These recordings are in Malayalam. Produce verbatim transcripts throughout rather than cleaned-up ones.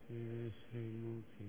ശ്രീമുഖി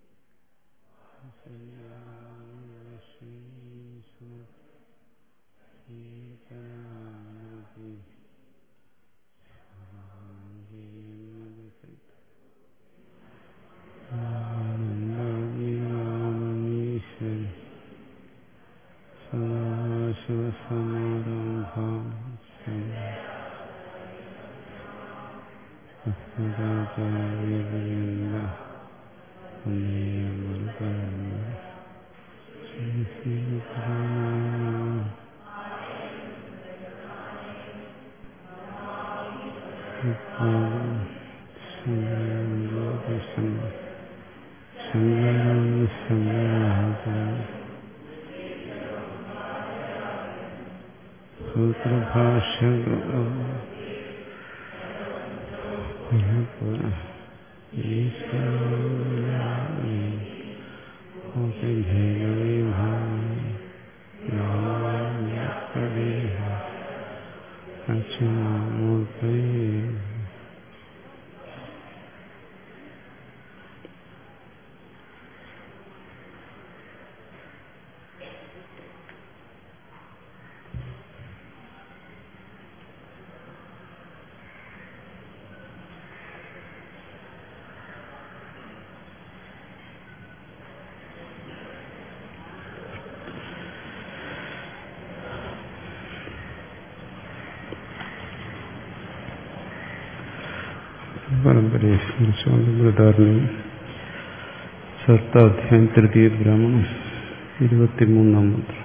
പരമ്പരയെ സ്മരിച്ചുകൊണ്ട് ബൃഹദാരണ്യം ചതുർത്ഥാധ്യായം തൃതീയ ബ്രാഹ്മണം ഇരുപത്തിമൂന്നാം മന്ത്രം.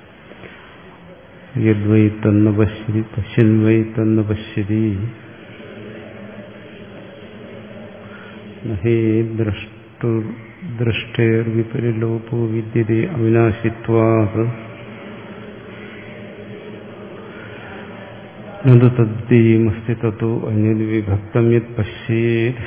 യദ്വൈ തന്ന പശ്യതി പശ്യൻ വൈ തന്ന പശ്യതി നഹേ ദ്രഷ്ടു ദൃഷ്ടേർവിപരിലോപോ വിദ്യതേ അവിനാശിത്വാത് നതു തദ്ദീയമസ്തി തതോ അന്യത് വിഭക്തം യത് പശ്യേത്.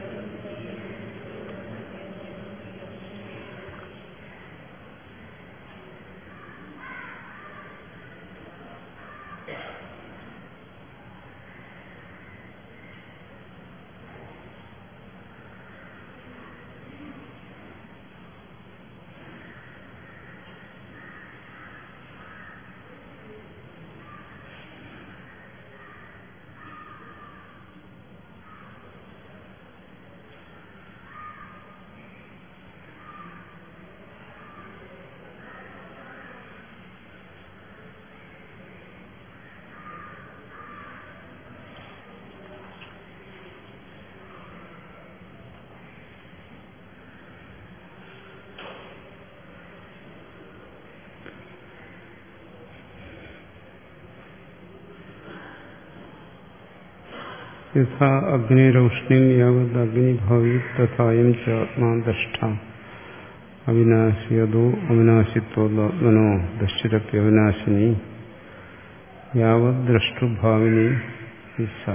യഥാ അഗ്നിരൗഷ്ണിം യാവത് അഗ്നിഭാവി തഥായം ച ആത്മാ ദ്രഷ്ടാ അവിനാശിയതോ അവിനാശിത്വമനോ ദൃഷ്ടിരപ്യവിനാശിനി യാവത് ദ്രഷ്ടുഭാവിനി സ.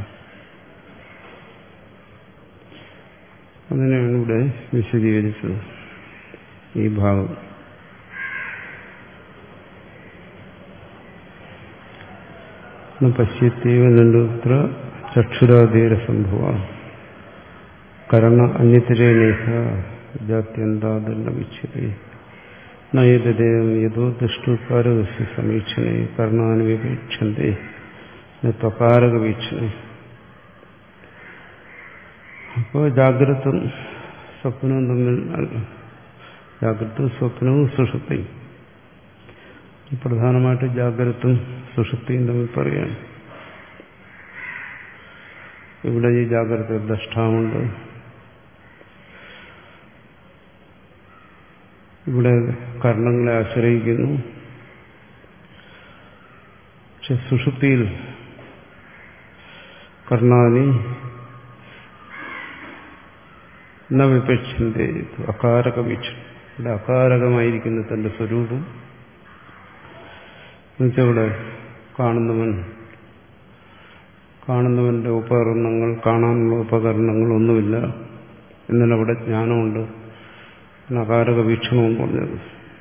അതിനെയാണ് ഇവിടെ വിശദീകരിച്ചത് ഈ ഭാഗം. പശ്യത്തേവ നണ്ടുത്ര ചക്ഷുരാദേര സംഭവ കരണ അന്യതിരേണേഹ ജാത്യന്താദല്ല വിച്ഛതേ നയതദേവം യതോ ദൃഷ്ടുകാരകസ്യ സമീക്ഷണേ കർണാന് വിവീക്ഷന്തേ ത്വകാരക വീക്ഷണേ. അപ്പോൾ ജാഗ്രതും സ്വപ്നവും തമ്മിൽ ജാഗ്രതും സ്വപ്നവും സുഷുപ്തിയും പ്രധാനമായിട്ട് ജാഗ്രതും സുഷുപ്തിയും തമ്മിൽ പറയുകയാണ്. ഇവിടെ ഈ ജാഗ്രത ദ്രഷ്ടാവുണ്ട്, ഇവിടെ കർണങ്ങളെ ആശ്രയിക്കുന്നു. പക്ഷെ സുഷുപ്തിയിൽ കർണാനി ന വിപക്ഷന്റെ അകാരക വീക്ഷണം. ഇവിടെ അകാരകമായിരിക്കുന്ന തന്റെ സ്വരൂപം എന്നുവെച്ചാൽ ഇവിടെ കാണുന്നവൻ കാണുന്നവന്റെ ഉപകരണങ്ങൾ കാണാനുള്ള ഉപകരണങ്ങൾ ഒന്നുമില്ല. എന്നാൽ അവിടെ ജ്ഞാനമുണ്ട്. അകാരക വീക്ഷണമെന്ന് പറഞ്ഞത്.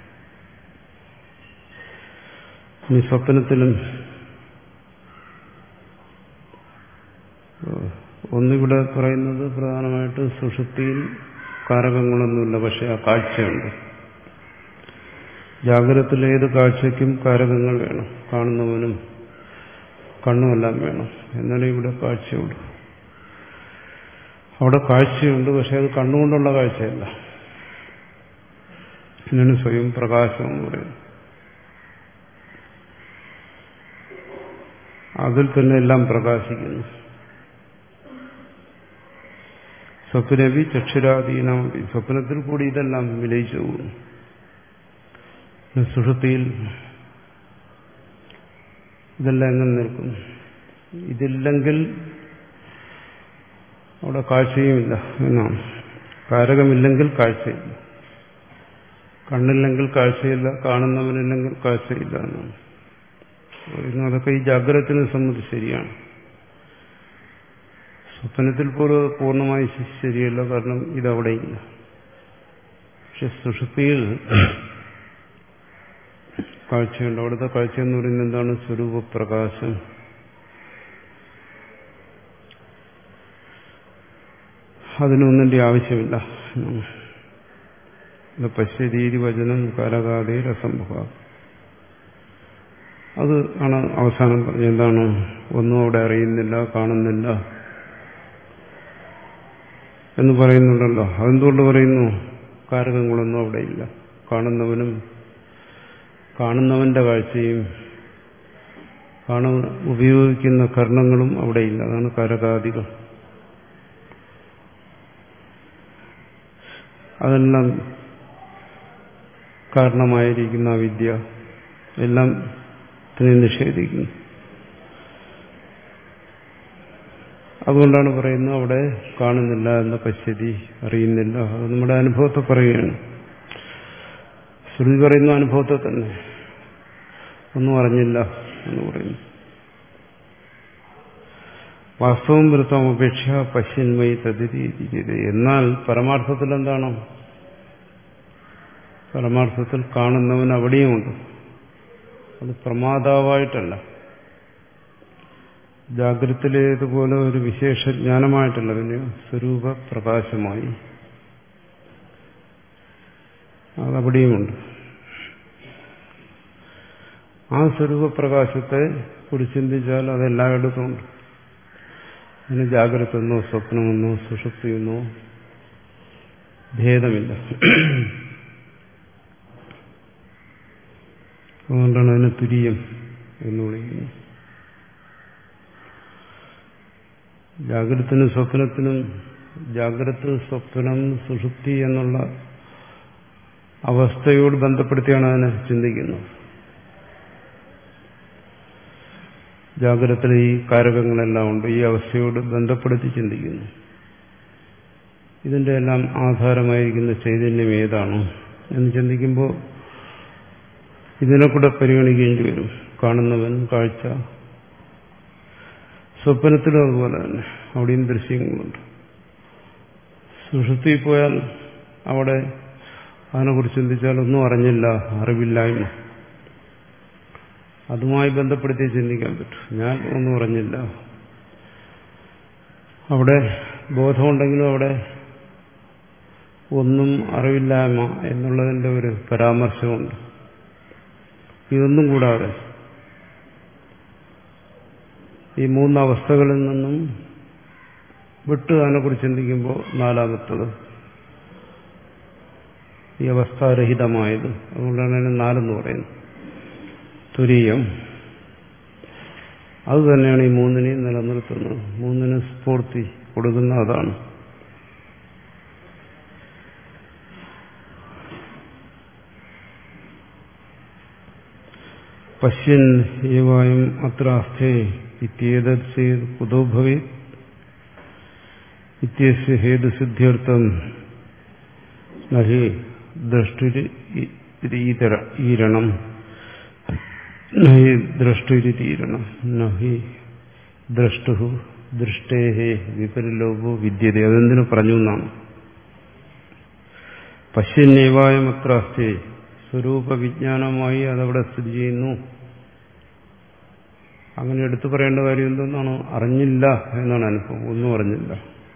ഇനി സ്വപ്നത്തിലും ഒന്നിവിടെ പറയുന്നത് പ്രധാനമായിട്ട് സുഷുപ്തിയിൽ കാരകങ്ങളൊന്നുമില്ല, പക്ഷെ ആ കാഴ്ചയുണ്ട്. ജാഗ്രതത്തിൽ ഏത് കാഴ്ചയ്ക്കും കാരകങ്ങൾ വേണം, കാണുന്നവനും കണ്ണുമെല്ലാം വേണം, എന്നാലും ഇവിടെ കാഴ്ചയുള്ളൂ. അവിടെ കാഴ്ചയുണ്ട്, പക്ഷെ അത് കണ്ണുകൊണ്ടുള്ള കാഴ്ചയല്ല. ഇതിനാണ് സ്വയം പ്രകാശം എന്ന് പറയുന്നത്. അതിൽ തന്നെ എല്ലാം പ്രകാശിക്കുന്നു. സ്വപ്നവി ചക്ഷുരാധീനമി, സ്വപ്നത്തിൽ കൂടി ഇതെല്ലാം വിലയിച്ചു പോകുന്നു. സുഷുപ്തിയിൽ ഇതെല്ലാം എങ്ങനെ നിൽക്കും? ഇതില്ലെങ്കിൽ അവിടെ കാഴ്ചയുമില്ല എന്നാണ്. കാരകമില്ലെങ്കിൽ കാഴ്ചയില്ല, കണ്ണില്ലെങ്കിൽ കാഴ്ചയില്ല, കാണുന്നവനില്ലെങ്കിൽ കാഴ്ചയില്ല എന്നാണ്. അതൊക്കെ ഈ ജാഗ്രതത്തിനെ സംബന്ധിച്ച് ശരിയാണ്. സ്വപ്നത്തിൽ പോലും പൂർണ്ണമായി ശരിയല്ല, കാരണം ഇതവിടെയില്ല. പക്ഷെ സുഷുപ്തിയിൽ കാഴ്ചയുണ്ട്. അവിടുത്തെ കാഴ്ച എന്ന് പറയുന്നത് എന്താണ്? സ്വരൂപപ്രകാശം. അതിനൊന്നിന്റെ ആവശ്യമില്ല. പശ്യരീതി വചനം കാരകാതേ രസംഭവ, അത് ആണ് അവസാനം പറഞ്ഞത്. എന്താണ്? ഒന്നും അവിടെ അറിയുന്നില്ല, കാണുന്നില്ല എന്ന് പറയുന്നുണ്ടല്ലോ. അതെന്തുകൊണ്ട് പറയുന്നു? കാരകങ്ങളൊന്നും അവിടെ ഇല്ല. കാണുന്നവനും കാണുന്നവന്റെ കാഴ്ചയും കാണ ഉപയോഗിക്കുന്ന കർണങ്ങളും അവിടെയില്ല. അതാണ് കാരകാദികൾ. അതെല്ലാം കാരണമായിരിക്കുന്ന വിദ്യ എല്ലാം തന്നെ നിഷേധിക്കുന്നു. അതുകൊണ്ടാണ് പറയുന്നത് അവിടെ കാണുന്നില്ല എന്ന പശ്യതി, അറിയുന്നില്ല. അത് നമ്മുടെ അനുഭവത്തെ പറയുകയാണ്. ശ്രുതി പറയുന്ന അനുഭവത്തെ തന്നെ. ഒന്നും അറിഞ്ഞില്ല എന്ന് പറയുന്നു. വാസ്തവം വൃത്തം അപേക്ഷ പശ്യന്മയി തതിരി. എന്നാൽ പരമാർത്ഥത്തിൽ എന്താണ്? പരമാർത്ഥത്തിൽ കാണുന്നവൻ അവിടെയുമുണ്ട്. അത് പ്രമാതാവായിട്ടല്ല, ജാഗ്രതയിലേതുപോലെ ഒരു വിശേഷ ജ്ഞാനമായിട്ടല്ല, പിന്നെ സ്വരൂപ പ്രകാശമായി അതവിടെയുമുണ്ട്. ആ സ്വരൂപപ്രകാശത്തെ കുറിച്ച് ചിന്തിച്ചാൽ അതെല്ലായിടത്തുമുണ്ട്. അതിന് ജാഗ്രതയെന്നോ സ്വപ്നമെന്നോ സുഷുപ്തിയെന്നോ ഭേദമില്ല. അതുകൊണ്ടാണ് അതിനെ തുരീയം എന്ന് വിളിക്കുന്നത്. ജാഗ്രതത്തിനും സ്വപ്നത്തിനും, ജാഗ്രത സ്വപ്നം സുഷുപ്തി എന്നുള്ള അവസ്ഥയോട് ബന്ധപ്പെടുത്തിയാണ് അതിനെ ചിന്തിക്കുന്നത്. ജാഗ്രതയിൽ ഈ കാരകങ്ങളെല്ലാം ഉണ്ട്, ഈ അവസ്ഥയോട് ബന്ധപ്പെടുത്തി ചിന്തിക്കുന്നു. ഇതിന്റെ എല്ലാം ആധാരമായിരിക്കുന്ന ചൈതന്യം ഏതാണ് എന്ന് ചിന്തിക്കുമ്പോൾ ഇതിനെ കൂടെ പരിഗണിക്കേണ്ടി വരും. കാണുന്നവൻ, കാഴ്ച. സ്വപ്നത്തിലും അതുപോലെ തന്നെ, അവിടെയും ദൃശ്യങ്ങളുണ്ട്. സുഷുപ്തിയിൽ പോയാൽ അവിടെ അതിനെക്കുറിച്ച് ചിന്തിച്ചാൽ ഒന്നും അറിഞ്ഞില്ല, അറിവില്ലായ്മ. അതുമായി ബന്ധപ്പെടുത്തി ചിന്തിക്കാൻ പറ്റും. ഞാൻ ഒന്നും അറിഞ്ഞില്ല. അവിടെ ബോധമുണ്ടെങ്കിലും അവിടെ ഒന്നും അറിവില്ലായ്മ എന്നുള്ളതിന്റെ ഒരു പരാമർശമുണ്ട്. ഇതൊന്നും കൂടാതെ ഈ മൂന്നവസ്ഥകളിൽ നിന്നും വിട്ട് അതിനെക്കുറിച്ച് ചിന്തിക്കുമ്പോൾ നാലാമത്തത് ഈ അവസ്ഥാരഹിതമായത്. അതുകൊണ്ടാണ് അതിന് നാലെന്ന് പറയുന്നത്. തുരീയം. അത് തന്നെയാണ് ഈ മൂന്നിനെയും നിലനിർത്തുന്നത്. മൂന്നിന് സ്ഫൂർത്തി കൊടുക്കുന്ന അതാണ്. പശ്യൻ ഏവായും അത്ര അസ്ഥേ ഇത്യേതത് ചേത് കുതോ ഭവേത് ഇത്യസ്യ ഹേതുസിദ്ധ്യർത്ഥം നഹി ദ്രഷ്ടുരീരണം നഹി ദ്രഷ്ടുരീരണം നഹി ദ്രഷ്ടു ദൃഷ്ടേഹേ വിപരിലോപോ വിദ്യത. അതെന്തിനു പറഞ്ഞു എന്നാണ്. പശ്യന്നേവായം അത്ര അസ്ഥേ, സ്വരൂപ വിജ്ഞാനമായി അതവിടെ സ്ഥിതി ചെയ്യുന്നു. അങ്ങനെ എടുത്തു പറയേണ്ട കാര്യം എന്തെന്നാണ്? അറിഞ്ഞില്ല എന്നാണ് അനുഭവം. ഒന്നും അറിഞ്ഞില്ല.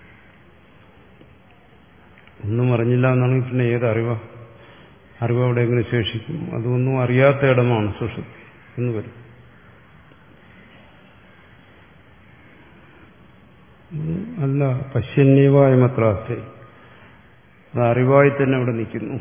ഒന്നും അറിഞ്ഞില്ല എന്നാണെങ്കിൽ പിന്നെ ഏത് അറിവാ? അറിവ് അവിടെ എങ്ങനെ ശേഷിക്കും? അതൊന്നും അറിയാത്ത ഇടമാണ് സുഷുപ്തി എന്ന് വരും. അല്ല, പശ്യന്യവായ മാത്രാസ്ഥ, അത് അറിവായി തന്നെ അവിടെ നിൽക്കുന്നു.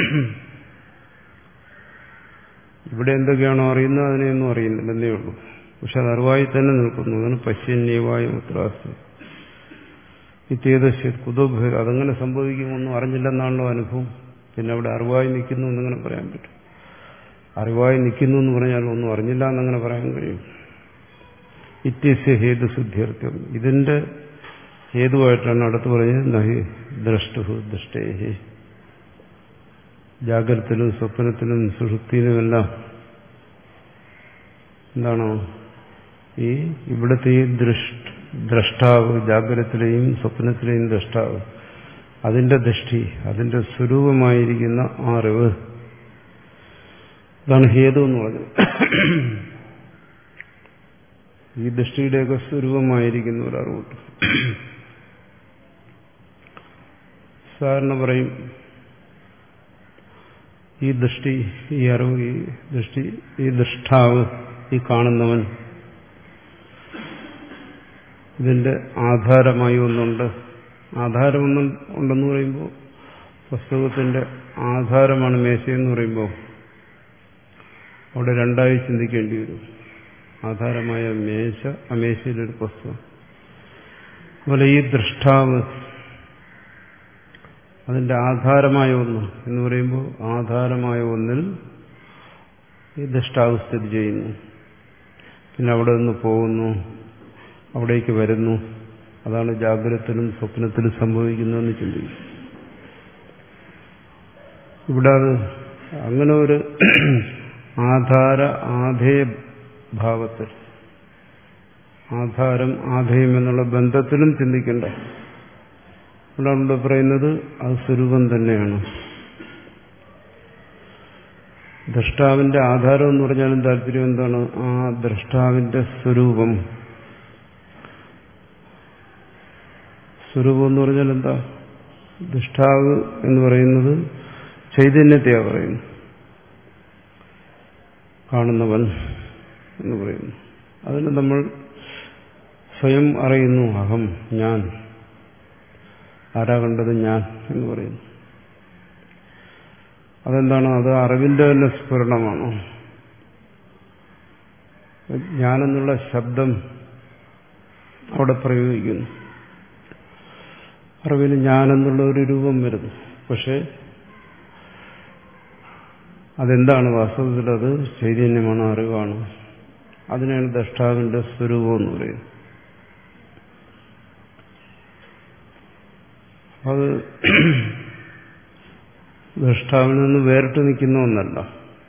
ഇവിടെ എന്തൊക്കെയാണോ അറിയുന്നത് അതിനെയൊന്നും അറിയുന്നില്ലെന്നേ ഉള്ളൂ. പക്ഷെ അത് അറിവായി തന്നെ നിൽക്കുന്നു. അതാണ് പശ്യന്യവായ മാത്രാസ്ഥ. ഇത്യേതശ്യ കുതോഭേദ. അതങ്ങനെ സംഭവിക്കുമൊന്നും അറിഞ്ഞില്ലെന്നാണല്ലോ അനുഭവം. പിന്നെ അവിടെ അറിവായി നിൽക്കുന്നു എന്നിങ്ങനെ പറയാൻ പറ്റും? അറിവായി നിൽക്കുന്നു എന്ന് പറഞ്ഞാൽ ഒന്നും അറിഞ്ഞില്ല എന്നങ്ങനെ പറയാൻ കഴിയും? ഇത്യസ്യ ഹേതുസിദ്ധ്യർത്ഥം. ഇതിന്റെ ഹേതുവായിട്ടാണ് അടുത്ത് പറഞ്ഞത് നഹി ദ്രഷ്ടു ദൃഷ്ടേഹി. ജാഗ്രതത്തിലും സ്വപ്നത്തിലും സുഷുപ്തിയിലുമെല്ലാം എന്താണോ ഈ ഇവിടുത്തെ ഈ ദ്രഷ്ടാവ്, ജാഗ്രതത്തിലെയും സ്വപ്നത്തിലെയും ദ്രഷ്ടാവ്, അതിന്റെ ദൃഷ്ടി, അതിന്റെ സ്വരൂപമായിരിക്കുന്ന ആ അറിവ്, അതാണ് ഹേതു എന്ന് പറഞ്ഞത്. ഈ ദൃഷ്ടിയുടെയൊക്കെ സ്വരൂപമായിരിക്കുന്ന ഒരു അറിവുണ്ട്. സാധാരണ പറയും ഈ ദൃഷ്ടി, ഈ അറിവ്, ഈ ദൃഷ്ടി, ഈ ദൃഷ്ടാവ്, ഈ കാണുന്നവൻ, ഇതിന്റെ ആധാരമായി ഒന്നുണ്ട്. ആധാരം ഒന്നും ഉണ്ടെന്ന് പറയുമ്പോൾ പുസ്തകത്തിന്റെ ആധാരമാണ് മേശയെന്ന് പറയുമ്പോൾ അവിടെ രണ്ടായി ചിന്തിക്കേണ്ടി വരും. ആധാരമായ മേശ, ആ മേശയിലൊരു പുസ്തകം. അതുപോലെ ഈ ദൃഷ്ടാവ്, അതിന്റെ ആധാരമായ ഒന്ന് എന്ന് പറയുമ്പോൾ ആധാരമായ ഒന്നിൽ ഈ ദൃഷ്ടാവ് സ്ഥിതി ചെയ്യുന്നു. പിന്നെ അവിടെ നിന്ന് പോകുന്നു, അവിടേക്ക് വരുന്നു. അതാണ് ജാഗ്രതത്തിലും സ്വപ്നത്തിലും സംഭവിക്കുന്നതെന്ന് ചിന്തിക്കും. ഇവിടെ അത് അങ്ങനെ ഒരു ആധാര ആധേയ ഭാവത്തിൽ, ആധാരം ആധേയം എന്നുള്ള ബന്ധത്തിലും ചിന്തിക്കേണ്ട. അവിടെയാണ് ഇവിടെ പറയുന്നത് അത് സ്വരൂപം തന്നെയാണ്. ദ്രഷ്ടാവിന്റെ ആധാരം എന്ന് പറഞ്ഞാലും താല്പര്യം എന്താണ്? ആ ദ്രഷ്ടാവിന്റെ സ്വരൂപം. സ്വരൂപം എന്ന് പറഞ്ഞാൽ എന്താ? ദൃഷ്ടാവ് എന്ന് പറയുന്നത് ചൈതന്യത്തെയാണ് പറയുന്നു. കാണുന്നവൻ എന്ന് പറയുന്നു. അതിന് നമ്മൾ സ്വയം അറിയുന്നു. അഹം, ഞാൻ. ആരാ കണ്ടത്? ഞാൻ എന്ന് പറയുന്നു. അതെന്താണ്? അത് അറിവിന്റെ തന്നെ സ്ഫുരണമാണ്. ഞാനെന്നുള്ള ശബ്ദം അവിടെ പ്രയോഗിക്കുന്നു. അറിവിന് ഞാനെന്നുള്ള ഒരു രൂപം വരുന്നു. പക്ഷെ അതെന്താണ്? വാസ്തവത്തിൽ അത് ചൈതന്യമാണ്, അറിവാണ്. അതിനാണ് ദ്രഷ്ടാവിന്റെ സ്വരൂപം എന്ന് പറയുന്നത്. അത് ദ്രഷ്ടാവിൽ നിന്ന് വേറിട്ട് നിൽക്കുന്ന ഒന്നല്ല.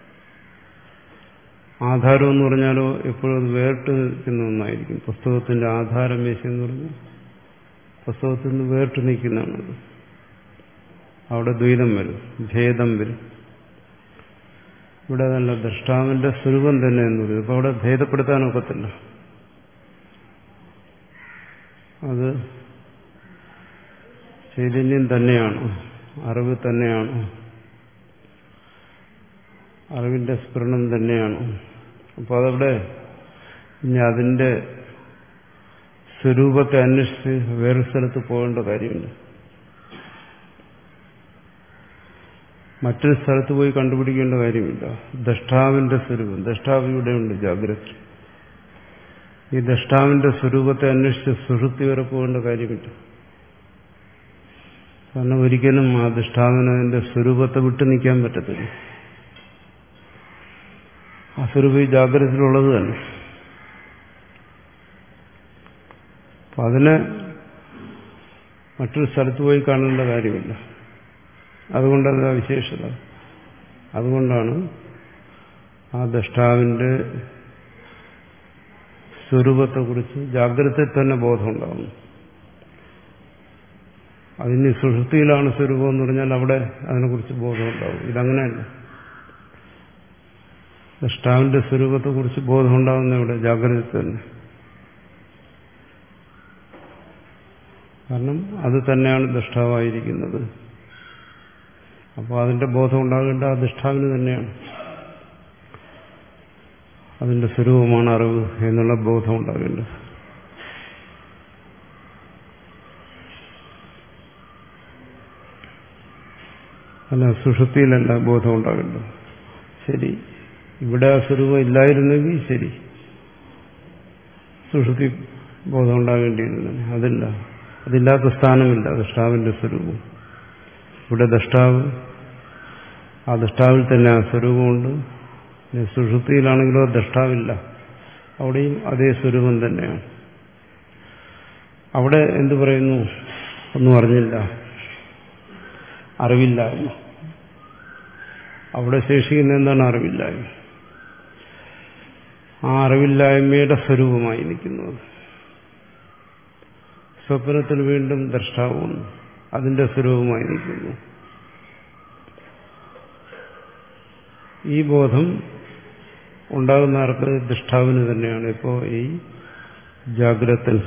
ആധാരം എന്ന് പറഞ്ഞാലോ എപ്പോഴും അത് വേറിട്ട് നിൽക്കുന്ന ഒന്നായിരിക്കും. പുസ്തകത്തിന്റെ ആധാരം മേശ എന്ന് പറഞ്ഞാൽ പുസ്തകത്തിൽ നിന്ന് വേറിട്ട് നിൽക്കുന്നതാണത്. അവിടെ ദ്വൈതം വരും, ഭേദം വരും. ഇവിടെ നല്ല ദ്രഷ്ടാവിന്റെ സ്വരൂപം തന്നെ എന്ന് പറയും. അപ്പൊ അവിടെ ഭേദപ്പെടുത്താനൊക്കത്തില്ല. അത് ചൈതന്യം തന്നെയാണ്, അറിവ് തന്നെയാണ്, അറിവിന്റെ സ്ഫുരണം തന്നെയാണ്. അപ്പൊ അതവിടെ ഇനി അതിന്റെ സ്വരൂപത്തെ അന്വേഷിച്ച് വേറെ സ്ഥലത്ത് പോകേണ്ട കാര്യമില്ല. മറ്റൊരു സ്ഥലത്ത് പോയി കണ്ടുപിടിക്കേണ്ട കാര്യമില്ല. ദ്രഷ്ടാവിന്റെ സ്വരൂപം, ദ്രഷ്ടാവ് ഇവിടെയുണ്ട്, ജാഗ്രത. ഈ ദ്രഷ്ടാവിന്റെ സ്വരൂപത്തെ അന്വേഷിച്ച് സുഷുപ്തി വരെ പോകേണ്ട കാര്യമില്ല. കാരണം ഒരിക്കലും ആ ദ്രഷ്ടാവിന് അതിന്റെ സ്വരൂപത്തെ വിട്ടു നിൽക്കാൻ പറ്റത്തില്ല. ആ സ്വരൂപം ഈ ജാഗ്രതയിലുള്ളത് തന്നെ. അപ്പൊ അതിനെ മറ്റൊരു സ്ഥലത്ത് പോയി കാണേണ്ട കാര്യമില്ല. അതുകൊണ്ടത് ആ വിശേഷത. അതുകൊണ്ടാണ് ആ ദ്രഷ്ടാവിന്റെ സ്വരൂപത്തെക്കുറിച്ച് ജാഗ്രതയിൽ തന്നെ ബോധമുണ്ടാകുന്നു. അതിന് സുഷുപ്തിയിലാണ് സ്വരൂപം എന്ന് പറഞ്ഞാൽ അവിടെ അതിനെക്കുറിച്ച് ബോധമുണ്ടാകും. ഇതങ്ങനെയല്ല. ദ്രഷ്ടാവിന്റെ സ്വരൂപത്തെക്കുറിച്ച് ബോധമുണ്ടാകുന്ന ഇവിടെ ജാഗ്രത തന്നെ. കാരണം അത് തന്നെയാണ് ദ്രഷ്ടാവായിരിക്കുന്നത്. അപ്പോൾ അതിന്റെ ബോധം ഉണ്ടാകേണ്ട ആ ദ്രഷ്ടാവിന് തന്നെയാണ്. അതിന്റെ സ്വരൂപമാണ് അറിവ് എന്നുള്ള ബോധം ഉണ്ടാകേണ്ടത്. അല്ല, സുഷുപ്തിയിലല്ല ബോധം ഉണ്ടാകേണ്ടത്. ശരി, ഇവിടെ ആ സ്വരൂപം ഇല്ലായിരുന്നെങ്കിൽ ശരി, സുഷുപ്തി ബോധം ഉണ്ടാകേണ്ടിയിരുന്നു. അതില്ല, അതില്ലാത്ത സ്ഥാനമില്ല ദ്രഷ്ടാവിന്റെ സ്വരൂപം. ഇവിടെ ദ്രഷ്ടാവ്, ആ ദ്രഷ്ടാവിൽ തന്നെ ആ സ്വരൂപമുണ്ട്. സുഷുപ്തിയിലാണെങ്കിലോ ദ്രഷ്ടാവില്ല, അവിടെയും അതേ സ്വരൂപം തന്നെയാണ്. അവിടെ എന്തു പറയുന്നു? ഒന്നും അറിഞ്ഞില്ല, അറിവില്ലായ്മ. അവിടെ ശേഷിക്കുന്ന എന്താണ്? അറിവില്ലായ്മ. ആ അറിവില്ലായ്മയുടെ സ്വരൂപമായി നിൽക്കുന്നത്. സ്വപ്നത്തിൽ വീണ്ടും ദ്രഷ്ടാവും അതിന്റെ സ്വരൂപമായി നിൽക്കുന്നു. ഈ ബോധം ഉണ്ടാകുന്ന ആർക്ക്? ദൃഷ്ടാവിന് തന്നെയാണ്. ഇപ്പോ ഈ ജാഗ്രത്തിൽ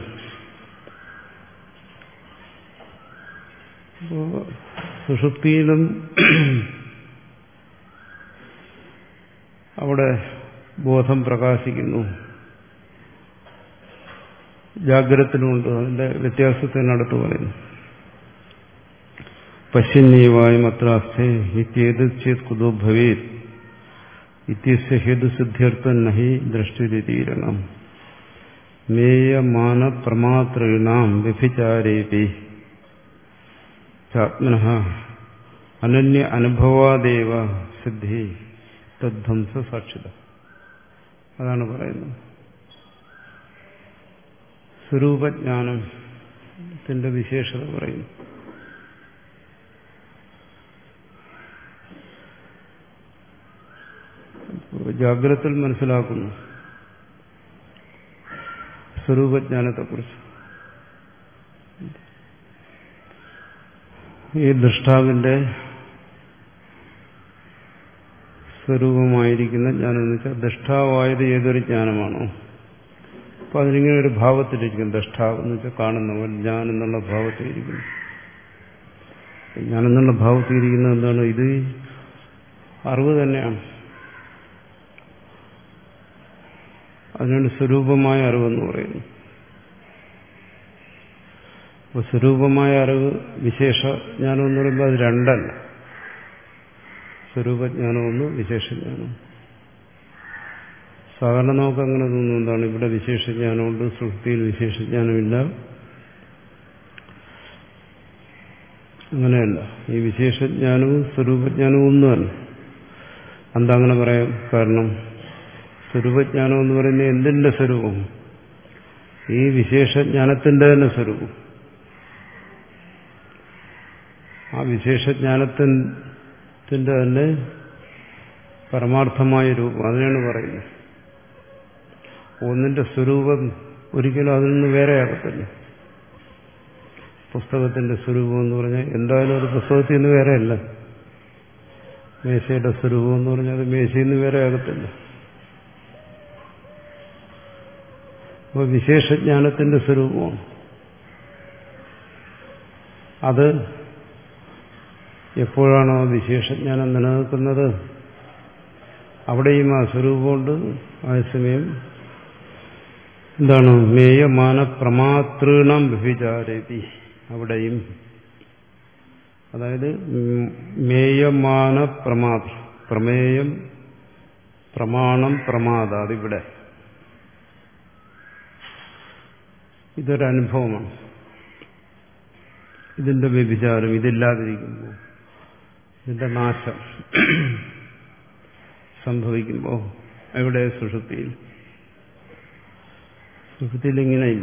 സുഷുപ്തിയിലും അവിടെ ബോധം പ്രകാശിക്കുന്നു, ജാഗ്രതത്തിലുമുണ്ട്. അതിന്റെ വ്യത്യാസത്തിനടുത്ത് പറയുന്നു. പശ്യന്നീവായും അത്രാസ്ഥേ ഇത്യേത് ചേത് കുതോ ഭവേത് ഇത്യസ്യ ഹേതുസിദ്ധ്യർത്ഥം നഹി ദൃഷ്ടിരീരണം മേയമാന പ്രമാതൃണാം വ്യഭിചാരേപി ചാത്മനഃ അനന്യ അനുഭവാദേവ സിദ്ധി തദ്ധ്വംസ സാക്ഷിത. അതാണ് പറയുന്നത്. സ്വരൂപജ്ഞാനത്തിന്റെ വിശേഷത പറയുന്നു. ജാഗ്രതയിൽ മനസ്സിലാക്കുന്നു സ്വരൂപജ്ഞാനത്തെക്കുറിച്ച്. ഈ ദൃഷ്ടാവിന്റെ സ്വരൂപമായിരിക്കുന്ന ജ്ഞാനം എന്ന് വെച്ചാൽ ദൃഷ്ടാവായത് ഏതൊരു ജ്ഞാനമാണോ, അപ്പൊ അതിനിങ്ങനെ ഒരു ഭാവത്തിലിരിക്കും. ദൃഷ്ടാവ് എന്ന് വെച്ചാൽ കാണുന്നവൻ, ഞാൻ എന്നുള്ള ഭാവത്തിലിരിക്കുന്നു. ഞാൻ എന്നുള്ള ഭാവത്തിലിരിക്കുന്നത് എന്താണ്? ഇത് അറിവ് തന്നെയാണ്. അതിനാണ് സ്വരൂപമായ അറിവെന്ന് പറയുന്നു. അപ്പോൾ സ്വരൂപമായ അറിവ് വിശേഷജ്ഞാനം എന്ന് പറയുമ്പോൾ അത് രണ്ടല്ല. സ്വരൂപജ്ഞാനം ഒന്ന്, വിശേഷജ്ഞാനം. സാധാരണ നമുക്ക് അങ്ങനെ തോന്നുന്നു, എന്താണ് ഇവിടെ വിശേഷജ്ഞാനമുണ്ട്, സുഷുപ്തിയിൽ വിശേഷജ്ഞാനമില്ല. അങ്ങനെയല്ല. ഈ വിശേഷജ്ഞാനവും സ്വരൂപജ്ഞാനവും ഒന്നുമല്ല. എന്താ അങ്ങനെ പറയാം? കാരണം സ്വരൂപജ്ഞാനം എന്ന് പറയുന്നത് എന്തിന്റെ സ്വരൂപം? ഈ വിശേഷജ്ഞാനത്തിന്റെ തന്നെ സ്വരൂപം. ആ വിശേഷജ്ഞാനത്തിന്റെ തന്നെ പരമാർത്ഥമായ രൂപം, അതിനാണ് പറയുന്നത്. ഒന്നിന്റെ സ്വരൂപം ഒരിക്കലും അതിൽ നിന്ന് വേറെയാകത്തില്ല. പുസ്തകത്തിന്റെ സ്വരൂപം എന്ന് പറഞ്ഞാൽ എന്തായാലും അത് പുസ്തകത്തിൽ നിന്ന് വേറെയല്ല. മേശയുടെ സ്വരൂപം എന്ന് പറഞ്ഞാൽ അത് മേശയിൽ നിന്ന് വേറെയാകത്തില്ല. അപ്പോൾ വിശേഷജ്ഞാനത്തിന്റെ സ്വരൂപമാണ് അത്. എപ്പോഴാണോ വിശേഷജ്ഞാനം നിലനിൽക്കുന്നത് അവിടെയും ആ സ്വരൂപമുണ്ട്. അതേസമയം എന്താണ്? മേയമാന പ്രമാതൃണാം വ്യഭിചാരേപി, അവിടെയും. അതായത് മേയമാന പ്രമാത, പ്രമേയം, പ്രമാണം, പ്രമാദ, അതിവിടെ ഇതൊരനുഭവമാണ്. ഇതിന്റെ വ്യഭിചാരം, ഇതില്ലാതിരിക്കുമ്പോൾ, ഇതിന്റെ നാശം സംഭവിക്കുമ്പോൾ എവിടെ? സുഷുപ്തിയിൽ. സുഷുപ്തിയിൽ ഇങ്ങനെയില്ല.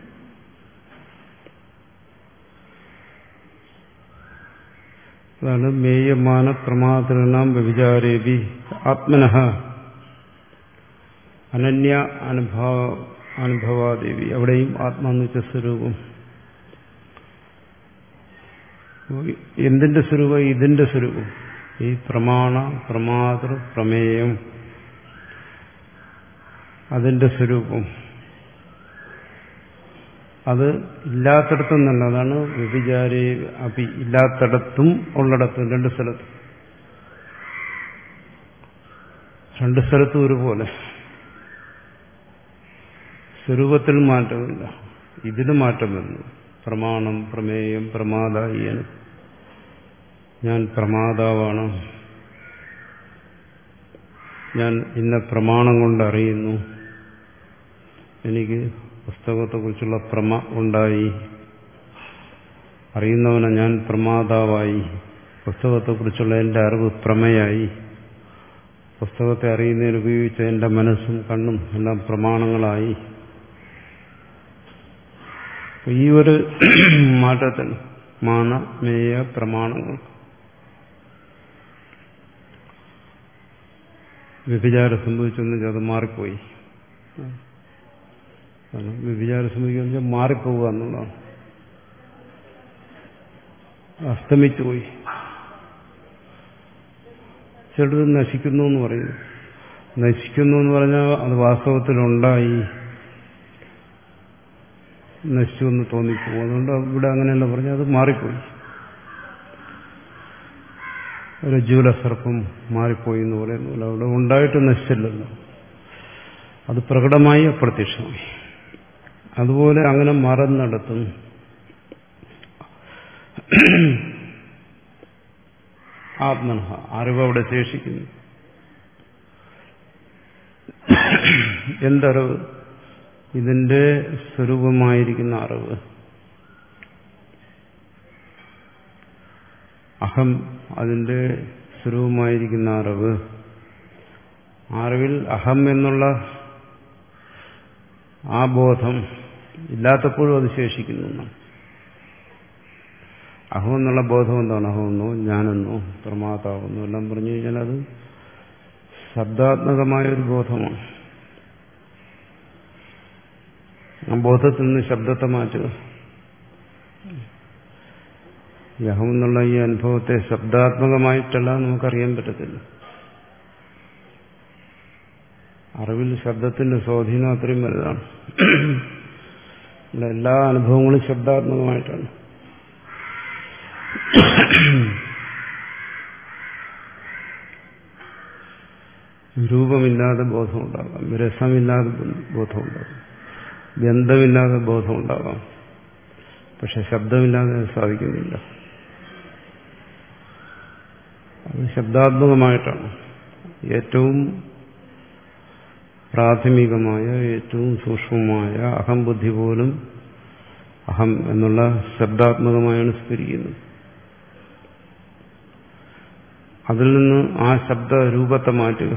അതാണ് മേയമാന പ്രമാതൃണാം വ്യഭിചാരേപി ആത്മനഃ അനന്യ അനുഭവ അനുഭവാദേവി, അവിടെയും ആത്മാന്ന് വെച്ച സ്വരൂപം. എന്തിന്റെ സ്വരൂപം? ഇതിന്റെ സ്വരൂപം. ഈ പ്രമാണ, പ്രമാതൃ, പ്രമേയം അതിന്റെ സ്വരൂപം അത് ഇല്ലാത്തടത്തും തന്നെ, അതാണ് വ്യഭിചാരേ അപി, ഇല്ലാത്തടത്തും ഉള്ളിടത്തും, രണ്ട് സ്ഥലത്തും, രണ്ട് സ്ഥലത്തും ഒരുപോലെ സ്വരൂപത്തിൽ മാറ്റമില്ല. ഇതിന് മാറ്റം വരുന്നു. പ്രമാണം, പ്രമേയം, പ്രമാദായിയാണ്. ഞാൻ പ്രമാതാവാണ്, ഞാൻ ഇന്ന പ്രമാണം കൊണ്ട് അറിയുന്നു, എനിക്ക് പുസ്തകത്തെക്കുറിച്ചുള്ള പ്രമ ഉണ്ടായി, അറിയുന്നവനെ ഞാൻ പ്രമാതാവായി, പുസ്തകത്തെക്കുറിച്ചുള്ള എൻ്റെ അറിവ് പ്രമയായി, പുസ്തകത്തെ അറിയുന്നതിന് ഉപയോഗിച്ച എൻ്റെ മനസ്സും കണ്ണും എല്ലാം പ്രമാണങ്ങളായി. ഈ ഒരു മാറ്റത്തിൽ മാന മേയ പ്രമാണങ്ങൾ വ്യഭിചാരം സംഭവിച്ചെന്ന് അത് മാറിപ്പോയി. വ്യഭിചാരം സംഭവിക്കുക മാറിപ്പോവുക എന്നുള്ളതാണ്. അസ്തമിച്ചു പോയി. ചിലത് നശിക്കുന്നു എന്ന് പറയുന്നു. നശിക്കുന്നു എന്ന് പറഞ്ഞാൽ അത് വാസ്തവത്തിലുണ്ടായി, നശിച്ചു എന്ന് തോന്നിപ്പോകും. അതുകൊണ്ട് ഇവിടെ അങ്ങനെയല്ല പറഞ്ഞാൽ അത് മാറിപ്പോയി. രജ്ജുവിലെ സർപ്പം മാറിപ്പോയി എന്ന് പറയുന്നു. അവിടെ ഉണ്ടായിട്ട് നശിച്ചില്ലല്ലോ, അത് പ്രകടമായി അപ്രത്യക്ഷമായി. അതുപോലെ അങ്ങനെ മറന്നിടത്തും ആത്മനഃ അറിവ് അവിടെ ശേഷിക്കുന്നു. എന്തറിവ്? ഇതിന്റെ സ്വരൂപമായിരിക്കുന്ന അറിവ്. അഹം അതിന്റെ സ്വരൂപമായിരിക്കുന്ന അറിവ്. അറിവിൽ അഹം എന്നുള്ള ആ ബോധം ഇല്ലാത്തപ്പോഴും അത് ശേഷിക്കുന്നു. അഹം എന്നുള്ള ബോധം എന്താണ്? അഹമെന്നോ ഞാനെന്നോ പ്രമാതാവെന്നോ എല്ലാം പറഞ്ഞു കഴിഞ്ഞാൽ അത് ശബ്ദാത്മകമായൊരു ബോധമാണ്. ആ ബോധത്തിൽ നിന്ന് ശബ്ദത്തെ മാറ്റുക. ഈ അഹം എന്നുള്ള ഈ അനുഭവത്തെ ശബ്ദാത്മകമായിട്ടല്ല നമുക്കറിയാൻ പറ്റത്തില്ല. അറിവിൽ ശബ്ദത്തിന്റെ സ്വാധീനം അത്രയും വലുതാണ്. എല്ലാ അനുഭവങ്ങളും ശബ്ദാത്മകമായിട്ടാണ്. രൂപമില്ലാതെ ബോധമുണ്ടാകാം, രസമില്ലാതെ ബോധമുണ്ടാകാം, ഗന്ധമില്ലാതെ ബോധമുണ്ടാകാം. പക്ഷെ ശബ്ദമില്ലാതെ സാധിക്കുന്നില്ല. അത് ശബ്ദാത്മകമായിട്ടാണ്. ഏറ്റവും പ്രാഥമികമായ, ഏറ്റവും സൂക്ഷ്മമായ അഹംബുദ്ധി പോലും അഹം എന്നുള്ള ശബ്ദാത്മകമായാണ് സ്ഫുരിക്കുന്നത്. അതിൽ നിന്ന് ആ ശബ്ദ രൂപത്തെ മാറ്റുക.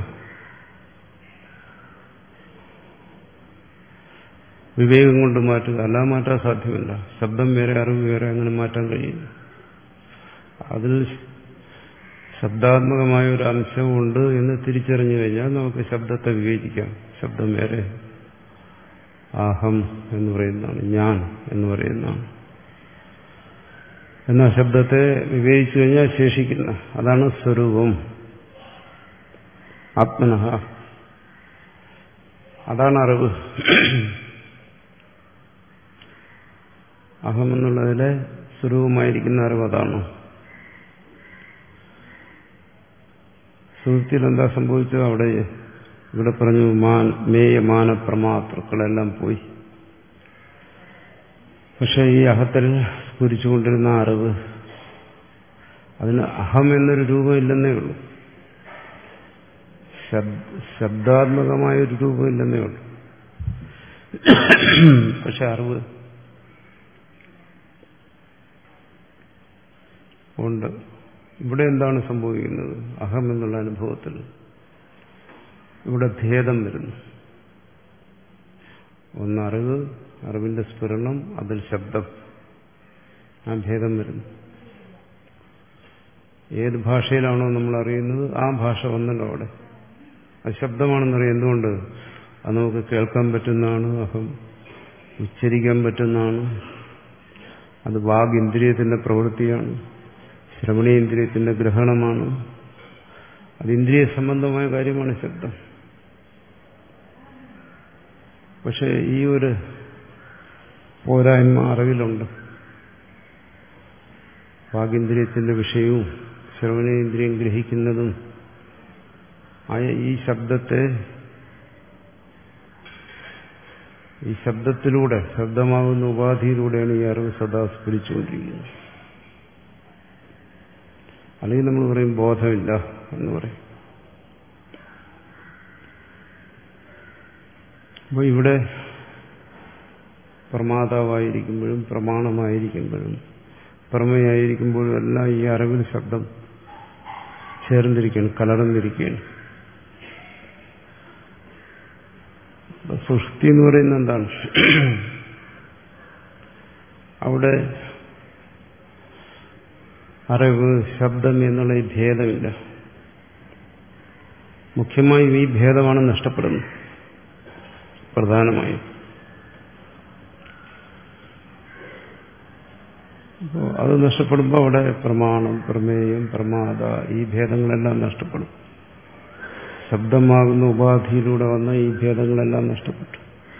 വിവേകം കൊണ്ട് മാറ്റുക. അല്ലാതെ മാറ്റാൻ സാധ്യമല്ല. ശബ്ദം വേറെ, അറിവ് വേറെ, അങ്ങനെ മാറ്റാൻ കഴിയില്ല. അതിൽ ശബ്ദാത്മകമായ ഒരു അംശമുണ്ട് എന്ന് തിരിച്ചറിഞ്ഞു കഴിഞ്ഞാൽ നമുക്ക് ശബ്ദത്തെ വിവേചിക്കാം. ശബ്ദം വേറെ, അഹം എന്ന് പറയുന്നതാണ്, ഞാൻ എന്ന് പറയുന്നതാണ്. എന്നാൽ ശബ്ദത്തെ വിവേചിച്ചു കഴിഞ്ഞാൽ ശേഷിക്കുന്ന അതാണ് സ്വരൂപം, ആത്മനഃ. അതാണ് അറിവ്. അഹം എന്നുള്ളതിലെ സ്വരൂപമായിരിക്കുന്ന അറിവ് അതാണ്. സുഹൃത്തിൽ എന്താ സംഭവിച്ചത്? അവിടെ ഇവിടെ പറഞ്ഞു മാൻ മേയ മാനപ്രമാതൃക്കളെല്ലാം പോയി. പക്ഷെ ഈ അഹത്തിൽ സ്ഫുരിച്ചുകൊണ്ടിരുന്ന അറിവ്, അതിന് അഹം എന്നൊരു രൂപമില്ലെന്നേ ഉള്ളൂ. ശബ്ദാത്മകമായൊരു രൂപമില്ലെന്നേ ഉള്ളൂ. പക്ഷെ അറിവ് ഉണ്ട്. ഇവിടെ എന്താണ് സംഭവിക്കുന്നത്? അഹം എന്നുള്ള അനുഭവത്തിൽ ഇവിടെ ഭേദം വരുന്നു. ഒന്ന് അറിവ്, അറിവിന്റെ സ്ഫുരണം, അതിൽ ശബ്ദം, ആ ഭേദം വരുന്നു. ഏത് ഭാഷയിലാണോ നമ്മൾ അറിയുന്നത് ആ ഭാഷ ഒന്നല്ലോ അവിടെ. അത് ശബ്ദമാണെന്നറിയാം. എന്തുകൊണ്ട്? അത് നമുക്ക് കേൾക്കാൻ പറ്റുന്നതാണ്. അഹം ഉച്ചരിക്കാൻ പറ്റുന്നതാണ്. അത് വാഗ് ഇന്ദ്രിയത്തിന്റെ പ്രവൃത്തിയാണ്, ശ്രവണേന്ദ്രിയത്തിന്റെ ഗ്രഹണമാണ്. അത് ഇന്ദ്രിയ സംബന്ധമായ കാര്യമാണ് ശബ്ദം. പക്ഷെ ഈ ഒരു പോരായ്മ അറിവിലുണ്ട്. വാഗീന്ദ്രിയത്തിന്റെ വിഷയവും ശ്രവണേന്ദ്രിയം ഗ്രഹിക്കുന്നതും ആയ ഈ ശബ്ദത്തെ ഈ ശബ്ദത്തിലൂടെ, ശബ്ദമാകുന്ന ഉപാധിയിലൂടെയാണ് ഈ അറിവ് സദാ സ്ഫുരിച്ചുകൊണ്ടിരിക്കുന്നത്. അല്ലെങ്കിൽ നമ്മൾ പറയും ബോധമില്ല എന്ന് പറയും. അപ്പോൾ ഇവിടെ പ്രമാതാവായിരിക്കുമ്പോഴും പ്രമാണമായിരിക്കുമ്പോഴും പ്രമേയായിരിക്കുമ്പോഴും എല്ലാം ഈ അറിവിൽ ശബ്ദം ചേർന്നിരിക്കുകയാണ്, കലർന്നിരിക്കുകയാണ്. സുഷുപ്തി എന്ന് പറയുന്നത് എന്താണ്? അവിടെ അറിവ്, ശബ്ദം എന്നുള്ള ഈ ഭേദമില്ല. മുഖ്യമായും ഈ ഭേദമാണ് നഷ്ടപ്പെടുന്നത് പ്രധാനമായും. അപ്പോൾ അത് നഷ്ടപ്പെടുമ്പോൾ അവിടെ പ്രമാണം, പ്രമേയം, പ്രമാദ ഈ ഭേദങ്ങളെല്ലാം നഷ്ടപ്പെടും. ശബ്ദമാകുന്ന ഉപാധിയിലൂടെ വന്ന ഈ ഭേദങ്ങളെല്ലാം നഷ്ടപ്പെട്ടു.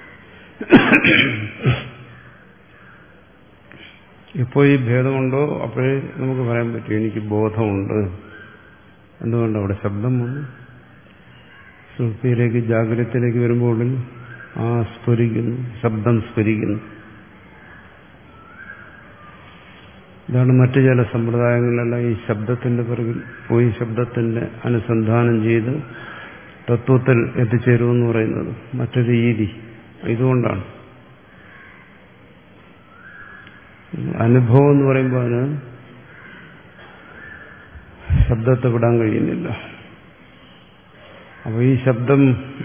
ഇപ്പോൾ ഈ ഭേദമുണ്ടോ അപ്പോഴേ നമുക്ക് പറയാൻ പറ്റും എനിക്ക് ബോധമുണ്ട്. എന്തുകൊണ്ട്? അവിടെ ശബ്ദം വന്നു. സുഷുപ്തിയിലേക്ക്, ജാഗ്രതത്തിലേക്ക് വരുമ്പോൾ ആ സ്ഫുരിക്കുന്നു, ശബ്ദം സ്ഫുരിക്കുന്നു. ഇതാണ് മറ്റു ചില സമ്പ്രദായങ്ങളിലെല്ലാം ഈ ശബ്ദത്തിന്റെ പിറകിൽ പോയി ശബ്ദത്തിന്റെ അനുസന്ധാനം ചെയ്ത് തത്വത്തിൽ എത്തിച്ചേരുമെന്ന് പറയുന്നത് മറ്റൊരു രീതി. ഇതുകൊണ്ടാണ് അനുഭവം എന്ന് പറയുമ്പോൾ അതിന് ശബ്ദത്തെ വിടാൻ കഴിയുന്നില്ല. അപ്പോൾ ഈ ശബ്ദം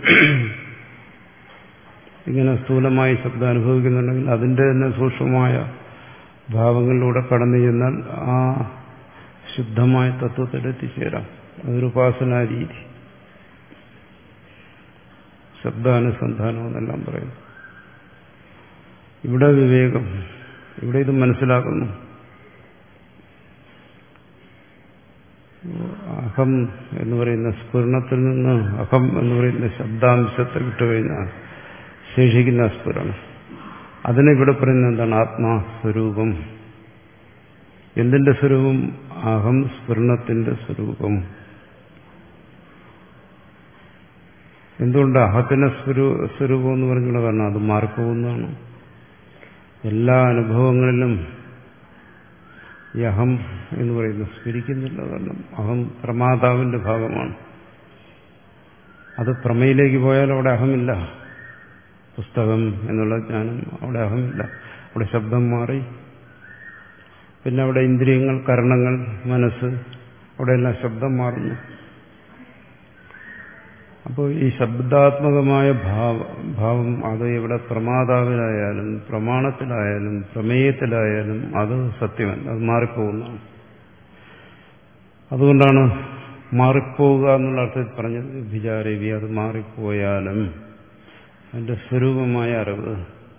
ഇങ്ങനെ സ്ഥൂലമായി ശബ്ദം അനുഭവിക്കുന്നുണ്ടെങ്കിൽ അതിൻ്റെ തന്നെ സൂക്ഷ്മമായ ഭാവങ്ങളിലൂടെ കടന്നു ചെന്നാൽ ആ ശുദ്ധമായ തത്വത്തിൽ എത്തിച്ചേരാം. അതൊരു ഉപാസനാ രീതി. ശബ്ദാനുസന്ധാനം എന്നെല്ലാം പറയുന്നു. ഇവിടെ വിവേകം, ഇവിടെ ഇത് മനസ്സിലാക്കുന്നു. അഹം എന്ന് പറയുന്ന സ്ഫുരണത്തിൽ നിന്ന് അഹം എന്ന് പറയുന്ന ശബ്ദാംശത്തെ വിട്ടുകഴിഞ്ഞാൽ ശേഷിക്കുന്ന സ്ഫുരണം. അതിനെ ഇവിടെ പറയുന്നത് എന്താണ്? ആത്മാസ്വരൂപം. എന്തിന്റെ സ്വരൂപം? അഹം സ്ഫുരണത്തിന്റെ സ്വരൂപം. എന്തുകൊണ്ട് അഹത്തിന്റെ സ്വരൂപം എന്ന് പറഞ്ഞുള്ള കാരണം അത് മാറിപ്പോകുന്നതാണ്. എല്ലാ അനുഭവങ്ങളിലും ഈ അഹം എന്ന് പറയുന്നത് സ്ഫുരിക്കുന്നില്ല. കാരണം അഹം പ്രമാതാവിന്റെ ഭാഗമാണ്. അത് പ്രമേയിലേക്ക് പോയാൽ അവിടെ അഹമില്ല. പുസ്തകം എന്നുള്ള ജ്ഞാനം, അവിടെ അഹമില്ല. അവിടെ ശബ്ദം മാറി. പിന്നെ അവിടെ ഇന്ദ്രിയങ്ങൾ, കരണങ്ങൾ, മനസ്സ്, അവിടെയെല്ലാം ശബ്ദം മാറുന്നു. അപ്പോൾ ഈ ശബ്ദാത്മകമായ ഭാവ ഭാവം അത് ഇവിടെ പ്രമാതാവിലായാലും പ്രമാണത്തിലായാലും പ്രമേയത്തിലായാലും അത് സത്യമല്ല, അത് മാറിപ്പോകുന്നതാണ്. അതുകൊണ്ടാണ് മാറിപ്പോവുക എന്നുള്ള അർത്ഥത്തിൽ പറഞ്ഞത് വിചാരവി. അത് മാറിപ്പോയാലും അതിന്റെ സ്വരൂപമായ അറിവ്.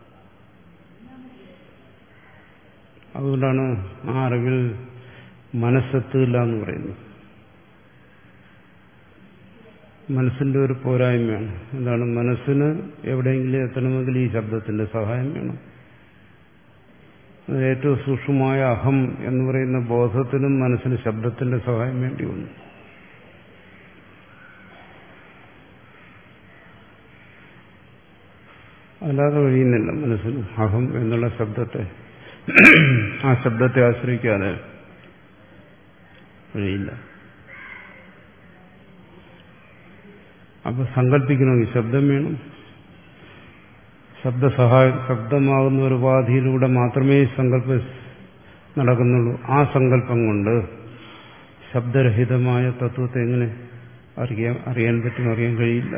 അതുകൊണ്ടാണ് ആ അറിവിൽ മനസ്സെത്തില്ല എന്ന് പറയുന്നത്. മനസ്സിന്റെ ഒരു പോരായ്മയാണ്. എന്താണ്? മനസ്സിന് എവിടെയെങ്കിലും എത്തണമെങ്കിൽ ഈ ശബ്ദത്തിന്റെ സഹായം വേണം. ഏറ്റവും സൂക്ഷ്മമായ അഹം എന്ന് പറയുന്ന ബോധത്തിനും മനസ്സിന് ശബ്ദത്തിന്റെ സഹായം വേണ്ടി വന്നു. അല്ലാതെ കഴിയുന്നില്ല മനസ്സിന് അഹം എന്നുള്ള ശബ്ദത്തെ, ആ ശബ്ദത്തെ ആശ്രയിക്കാതെ കഴിയില്ല. അപ്പൊ സങ്കല്പിക്കണമെങ്കിൽ ശബ്ദം വേണം. ശബ്ദസഹായ ശബ്ദമാകുന്ന ഒരു ഉപാധിയിലൂടെ മാത്രമേ സങ്കല്പം നടക്കുന്നുള്ളൂ. ആ സങ്കല്പം കൊണ്ട് ശബ്ദരഹിതമായ തത്വത്തെ എങ്ങനെ അറിയാൻ അറിയാൻ പറ്റും? അറിയാൻ കഴിയില്ല.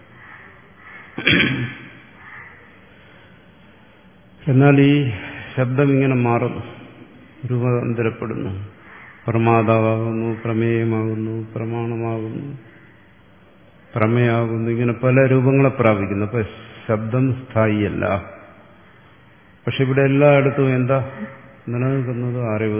എന്നാൽ ഈ ശബ്ദം ഇങ്ങനെ മാറുന്നു, രൂപാന്തരപ്പെടുന്നു. പ്രമാതാവാകുന്നു, പ്രമേയമാകുന്നു, പ്രമാണമാകുന്നു, പ്രമേയാകുന്നു. ഇങ്ങനെ പല രൂപങ്ങളെ പ്രാപിക്കുന്നു. അപ്പൊ ശബ്ദം സ്ഥായിയല്ല. പക്ഷെ ഇവിടെ എല്ലായിടത്തും എന്താ നിലനിൽക്കുന്നത്? അറിവ്.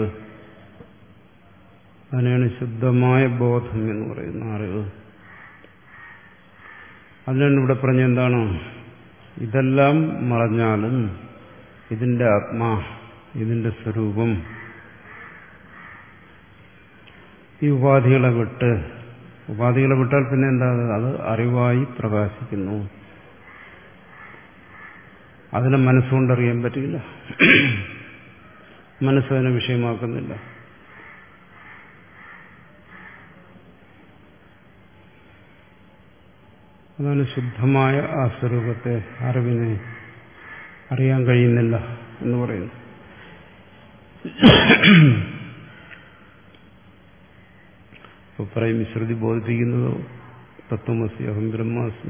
അതിനാണ് ശുദ്ധമായ ബോധം എന്ന് പറയുന്ന അറിവ്. അതിനാണ് ഇവിടെ പറഞ്ഞ എന്താണ്? ഇതെല്ലാം മറഞ്ഞാലും ഇതിന്റെ ആത്മാ, ഇതിന്റെ സ്വരൂപം ഈ ഉപാധികളെ വിട്ട്, ഉപാധികളെ വിട്ടാൽ പിന്നെ എന്താ, അത് അറിവായി പ്രകാശിക്കുന്നു. അതിനെ മനസ്സുകൊണ്ടറിയാൻ പറ്റില്ല, മനസ്സതിനെ വിഷയമാക്കുന്നില്ല. അതാണ് ശുദ്ധമായ ആ സ്വരൂപത്തെ, അറിവിനെ അറിയാൻ കഴിയുന്നില്ല എന്ന് പറയുന്നു. ഇപ്പൊ പറയും ശ്രുതി ബോധിപ്പിക്കുന്നതോ തത്വമസി അഹം ബ്രഹ്മാസ്മി.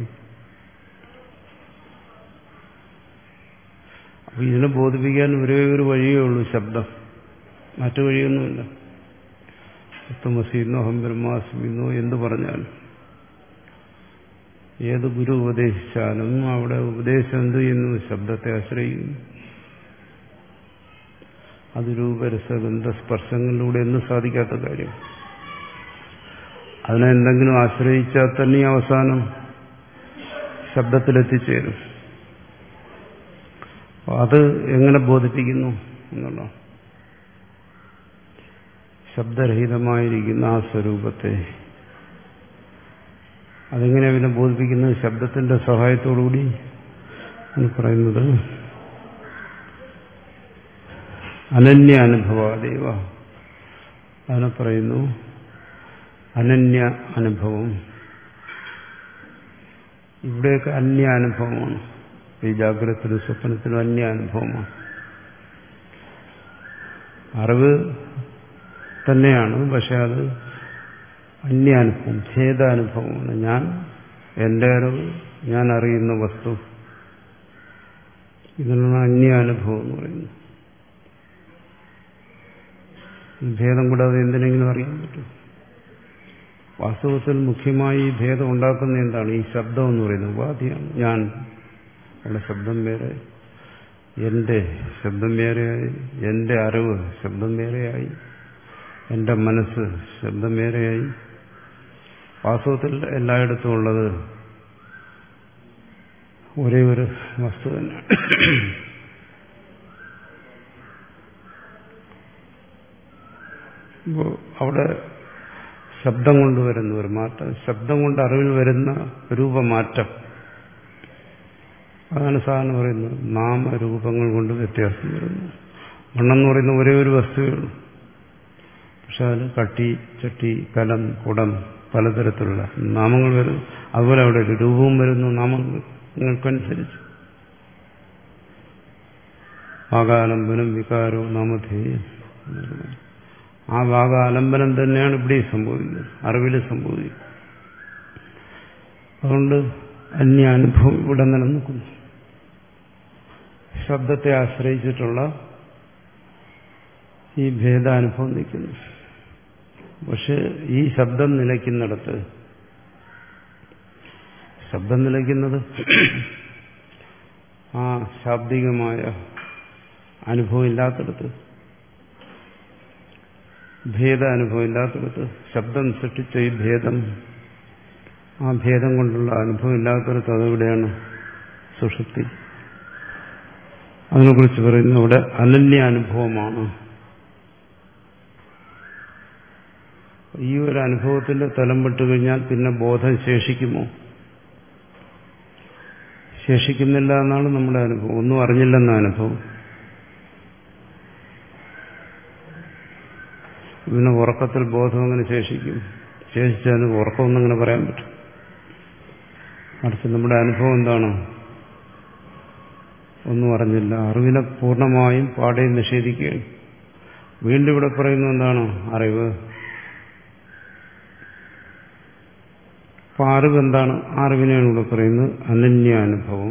അപ്പൊ ഇതിനെ ബോധിപ്പിക്കാൻ ഒരേ ഒരു വഴിയേ ഉള്ളൂ, ശബ്ദം. മറ്റു വഴിയൊന്നുമില്ല. തത്വമസി എന്നോ അഹം ബ്രഹ്മാസ്മി എന്നോ എന്ത് പറഞ്ഞാലും, ഏത് ഗുരു ഉപദേശിച്ചാലും അവിടെ ഉപദേശം എന്ത് ചെയ്യുന്നു, ശബ്ദത്തെ ആശ്രയിക്കുന്നു. അത് രൂപരസഗന്ധ സ്പർശങ്ങളിലൂടെ ഒന്നും സാധിക്കാത്ത കാര്യം. അതിനെ എന്തെങ്കിലും ആശ്രയിച്ചാൽ തന്നെ അവസാനം ശബ്ദത്തിലെത്തിച്ചേരും. അത് എങ്ങനെ ബോധിപ്പിക്കുന്നു എന്നുള്ള, ശബ്ദരഹിതമായിരിക്കുന്ന ആ സ്വരൂപത്തെ അതെങ്ങനെ പിന്നെ ബോധിപ്പിക്കുന്നത്? ശബ്ദത്തിന്റെ സഹായത്തോടുകൂടി എന്ന് പറയുന്നത് അനന്യ അനുഭവാദേവ. അതിനെ പറയുന്നു അനന്യ അനുഭവം. ഇവിടെയൊക്കെ അന്യ അനുഭവമാണ്. ഈ ജാഗ്രതത്തിലും സ്വപ്നത്തിലും അന്യ അനുഭവമാണ്. അറിവ് തന്നെയാണ്, പക്ഷെ അത് അന്യാനുഭവം, ഛേദാനുഭവമാണ്. ഞാൻ, എന്റെ അറിവ്, ഞാൻ അറിയുന്ന വസ്തു, ഇതിനാണ് അന്യാനുഭവം എന്ന് പറയുന്നത്. ഭേദം കൂടാതെ എന്തിനെങ്കിലും അറിയാൻ പറ്റും? വാസ്തവത്തിൽ മുഖ്യമായി ഈ ഭേദം ഉണ്ടാക്കുന്ന എന്താണ്? ഈ ശബ്ദം എന്ന് പറയുന്നത് ഉപാധിയാണ്. ഞാൻ, അവിടെ ശബ്ദം വേറെ, എന്റെ ശബ്ദം വേറെയായി, എന്റെ അറിവ് ശബ്ദം വേറെയായി, എന്റെ മനസ്സ് ശബ്ദം വേറെയായി. വാസ്തവത്തിൽ എല്ലായിടത്തും ഉള്ളത് ഒരേ ഒരു വസ്തു തന്നെ. അപ്പോൾ അവിടെ ശബ്ദം കൊണ്ട് വരുന്ന ഒരു മാറ്റം, ശബ്ദം കൊണ്ട് അറിവിൽ വരുന്ന രൂപമാറ്റം, അതാണ് സാധാരണ പറയുന്നത്. നാമരൂപങ്ങൾ കൊണ്ട് വ്യത്യാസം വരുന്നു. മണ്ണെന്ന് പറയുന്ന ഒരേ ഒരു വസ്തുവേ ഉള്ളൂ. പക്ഷെ അതിൽ കട്ടി, ചട്ടി, കലം, കുടം, പലതരത്തിലുള്ള നാമങ്ങൾ വരുന്നു. അതുപോലെ അവിടെ ഒരു രൂപവും വരുന്നു നാമങ്ങൾക്കനുസരിച്ച്. വാഗാലംബനം വികാരവും നാമധേയം. ആ വാഗാലംബനം തന്നെയാണ് ഇവിടെ സംഭവിക്കുന്നത്, അറിവിൽ സംഭവിക്കുന്നത്. അതുകൊണ്ട് അന്യാനുഭവം ഇവിടെ നിലനിൽക്കുന്നു. ശബ്ദത്തെ ആശ്രയിച്ചിട്ടുള്ള ഈ ഭേദാനുഭവം നിൽക്കുന്നു. പക്ഷെ ഈ ശബ്ദം നിലയ്ക്കുന്നിടത്ത്, ശബ്ദം നിലയ്ക്കുന്നത് ആ ശാബ്ദികമായ അനുഭവം ഇല്ലാത്തടത്ത്, ഭേദാനുഭവം ഇല്ലാത്തടത്ത്, ശബ്ദം സൃഷ്ടിച്ച ഈ ഭേദം, ആ ഭേദം കൊണ്ടുള്ള അനുഭവം ഇല്ലാത്തടത്ത്, അതെവിടെയാണ്? സുഷുപ്തി. അതിനെക്കുറിച്ച് പറയുന്നത് അവിടെ അനന്യ അനുഭവമാണ്. ഈ ഒരു അനുഭവത്തിന്റെ തലം വിട്ടുകഴിഞ്ഞാൽ പിന്നെ ബോധം ശേഷിക്കുമോ? ശേഷിക്കുന്നില്ല എന്നാണ് നമ്മുടെ അനുഭവം. ഒന്നും അറിഞ്ഞില്ലെന്ന അനുഭവം. പിന്നെ ഉറക്കത്തിൽ ബോധം അങ്ങനെ ശേഷിക്കും? ശേഷിച്ചാലും ഉറക്കമൊന്നും അങ്ങനെ പറയാൻ പറ്റും. മറിച്ച് നമ്മുടെ അനുഭവം എന്താണ്? ഒന്നും അറിഞ്ഞില്ല. അറിവിനെ പൂർണ്ണമായും പാടെ നിഷേധിക്കുകയാണ്. വീണ്ടും ഇവിടെ പറയുന്നത് എന്താണ്? അറിവ്. അപ്പൊ അറിവ് എന്താണ്? അറിവിനെയാണ് ഇവിടെ പറയുന്നത് അനന്യാനുഭവം.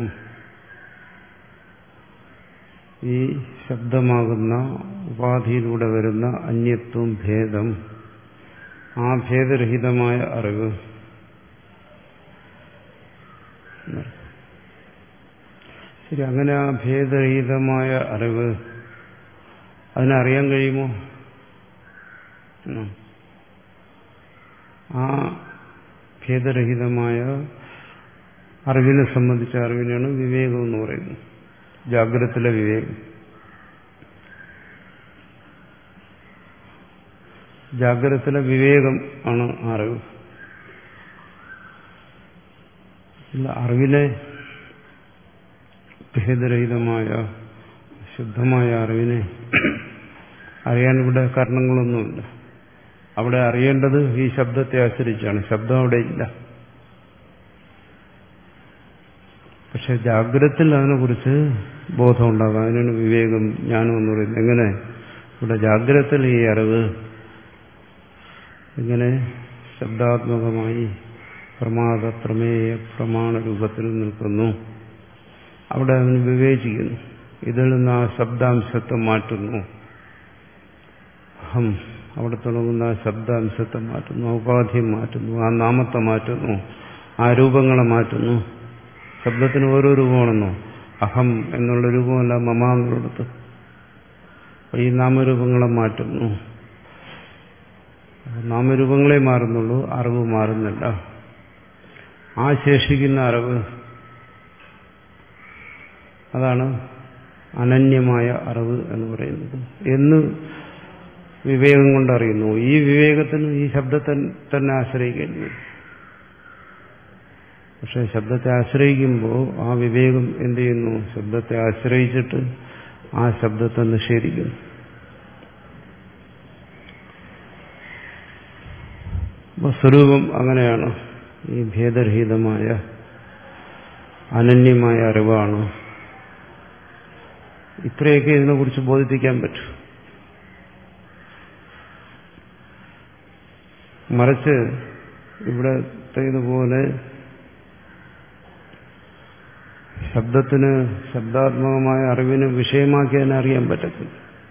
ഈ ശബ്ദമാകുന്ന ഉപാധിയിലൂടെ വരുന്ന അന്യത്വം, ഭേദം, ആ ഭേദരഹിതമായ അറിവ്. ശരി, അങ്ങനെ ആ ഭേദരഹിതമായ അറിവ് അതിനറിയാൻ കഴിയുമോ? ആ ഭേദരഹിതമായ അറിവിനെ സംബന്ധിച്ച അറിവിനാണ് വിവേകം എന്ന് പറയുന്നത്. ജാഗ്രതത്തിലെ വിവേകം. ജാഗ്രതത്തിലെ വിവേകം ആണ് അറിവ്. അറിവിലെ ഭേദരഹിതമായ ശുദ്ധമായ അറിവിനെ അറിയാൻ ഇവിടെ കാരണങ്ങളൊന്നുമില്ല. അവിടെ അറിയേണ്ടത് ഈ ശബ്ദത്തെ ആശ്രയിച്ചാണ്. ശബ്ദം അവിടെ ഇല്ല. പക്ഷെ ജാഗ്രതത്തിൽ അതിനെക്കുറിച്ച് ബോധമുണ്ടാകാം. അതിനാണ് വിവേകം, ജ്ഞാനം എന്ന് പറയുന്നത്. എങ്ങനെ ഇവിടെ ജാഗ്രതത്തിൽ ഈ അറിവ് ഇങ്ങനെ ശബ്ദാത്മകമായി പ്രമാദ പ്രമേയ പ്രമാണ രൂപത്തിൽ നിൽക്കുന്നു. അവിടെ അവന് വിവേചിക്കുന്നു. ഇതിൽ നിന്ന് ആ ശബ്ദാംശത്തെ മാറ്റുന്നു. അഹം അവിടെ തുടങ്ങുന്ന ആ ശബ്ദാംശത്തെ മാറ്റുന്നു, ഉപാധിയെ മാറ്റുന്നു, ആ നാമത്തെ മാറ്റുന്നു, ആ രൂപങ്ങളെ മാറ്റുന്നു. ശബ്ദത്തിന് ഓരോ രൂപമാണെന്നോ? അഹം എന്നുള്ള രൂപമല്ല മമ എന്നുള്ളത്. ഈ നാമരൂപങ്ങളെ മാറ്റുന്നു. നാമരൂപങ്ങളെ മാറുന്നുള്ളൂ, അറിവ് മാറുന്നില്ല. ആ ശേഷിക്കുന്ന അറിവ്, അതാണ് അനന്യമായ അറിവ് എന്ന് പറയുന്നത്. എന്ന് വിവേകം കൊണ്ടറിയുന്നു. ഈ വിവേകത്തിന് ഈ ശബ്ദത്തെ തന്നെ ആശ്രയിക്കേണ്ടി വരും. പക്ഷെ ശബ്ദത്തെ ആശ്രയിക്കുമ്പോൾ ആ വിവേകം എന്ത് ചെയ്യുന്നു? ശബ്ദത്തെ ആശ്രയിച്ചിട്ട് ആ ശബ്ദത്തെ നിഷേധിക്കുന്നു. അപ്പോൾ സ്വരൂപം അങ്ങനെയാണ്. ഈ ഭേദരഹിതമായ അനന്യമായ അറിവാണ്. ഇത്രയൊക്കെ ഇതിനെക്കുറിച്ച് ബോധിപ്പിക്കാൻ പറ്റും. മറിച്ച് ഇവിടത്തെ ഇതുപോലെ ശബ്ദത്തിന് ശബ്ദാത്മകമായ അറിവിന് വിഷയമാക്കി അതിനെ അറിയാൻ പറ്റത്തില്ല.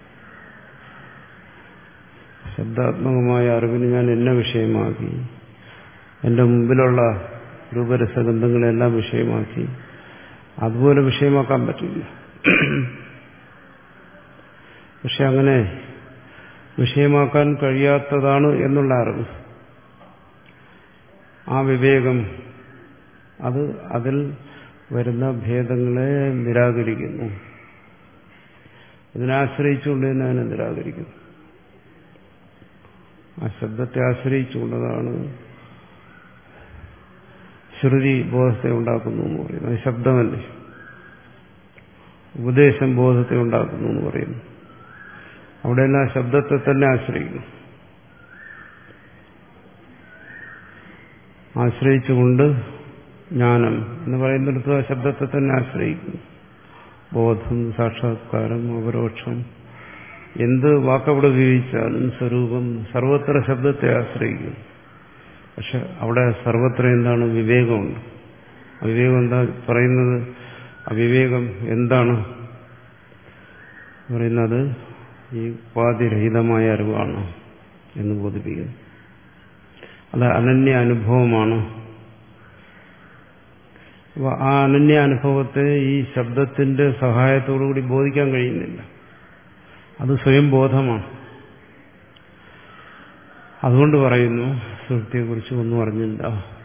ശബ്ദാത്മകമായ അറിവിന് ഞാൻ എന്നെ വിഷയമാക്കി, എൻ്റെ മുമ്പിലുള്ള രൂപരസഗന്ധങ്ങളെല്ലാം വിഷയമാക്കി, അതുപോലെ വിഷയമാക്കാൻ പറ്റില്ല. പക്ഷെ അങ്ങനെ വിഷയമാക്കാൻ കഴിയാത്തതാണ് എന്നുള്ള അറിവ്, ആ വിവേകം, അത് അതിൽ വരുന്ന ഭേദങ്ങളെ നിരാകരിക്കുന്നു. ഇതിനാശ്രയിച്ചുകൊണ്ട് തന്നെ അതിനെ നിരാകരിക്കുന്നു. ആ ശബ്ദത്തെ ആശ്രയിച്ചുകൊണ്ടതാണ് ശ്രുതി ബോധത്തെ ഉണ്ടാക്കുന്നു എന്ന് പറയുന്നു. അത് ശബ്ദമല്ലേ. ഉപദേശം ബോധത്തെ ഉണ്ടാക്കുന്നു എന്ന് പറയുന്നു. അവിടെയെല്ലാം ശബ്ദത്തെ തന്നെ ആശ്രയിക്കുന്നു. ആശ്രയിച്ചുകൊണ്ട് ജ്ഞാനം എന്ന് പറയുന്നിടത്ത് ആ ശബ്ദത്തെ തന്നെ ആശ്രയിക്കുന്നു. ബോധം, സാക്ഷാത്കാരം, അപരോക്ഷം, എന്ത് വാക്കവിടെ ഉപയോഗിച്ചാലും സ്വരൂപം സർവത്ര ശബ്ദത്തെ ആശ്രയിക്കുന്നു. പക്ഷെ അവിടെ സർവത്ര എന്താണ്? വിവേകമുണ്ട്. അവിവേകം എന്താ പറയുന്നത്? അവിവേകം എന്താണ് പറയുന്നത്? ഈ ഉപാധിരഹിതമായ അറിവാണ് എന്ന് ബോധിപ്പിക്കുന്നു. അത് അനന്യ അനുഭവമാണ്. അപ്പോൾ ആ അനന്യ അനുഭവത്തെ ഈ ശബ്ദത്തിന്റെ സഹായത്തോടുകൂടി ബോധിക്കാൻ കഴിയുന്നില്ല. അത് സ്വയം ബോധമാണ്. അതുകൊണ്ട് പറയുന്നു സുഹൃത്തിയെക്കുറിച്ച് ഒന്നും അറിഞ്ഞില്ല.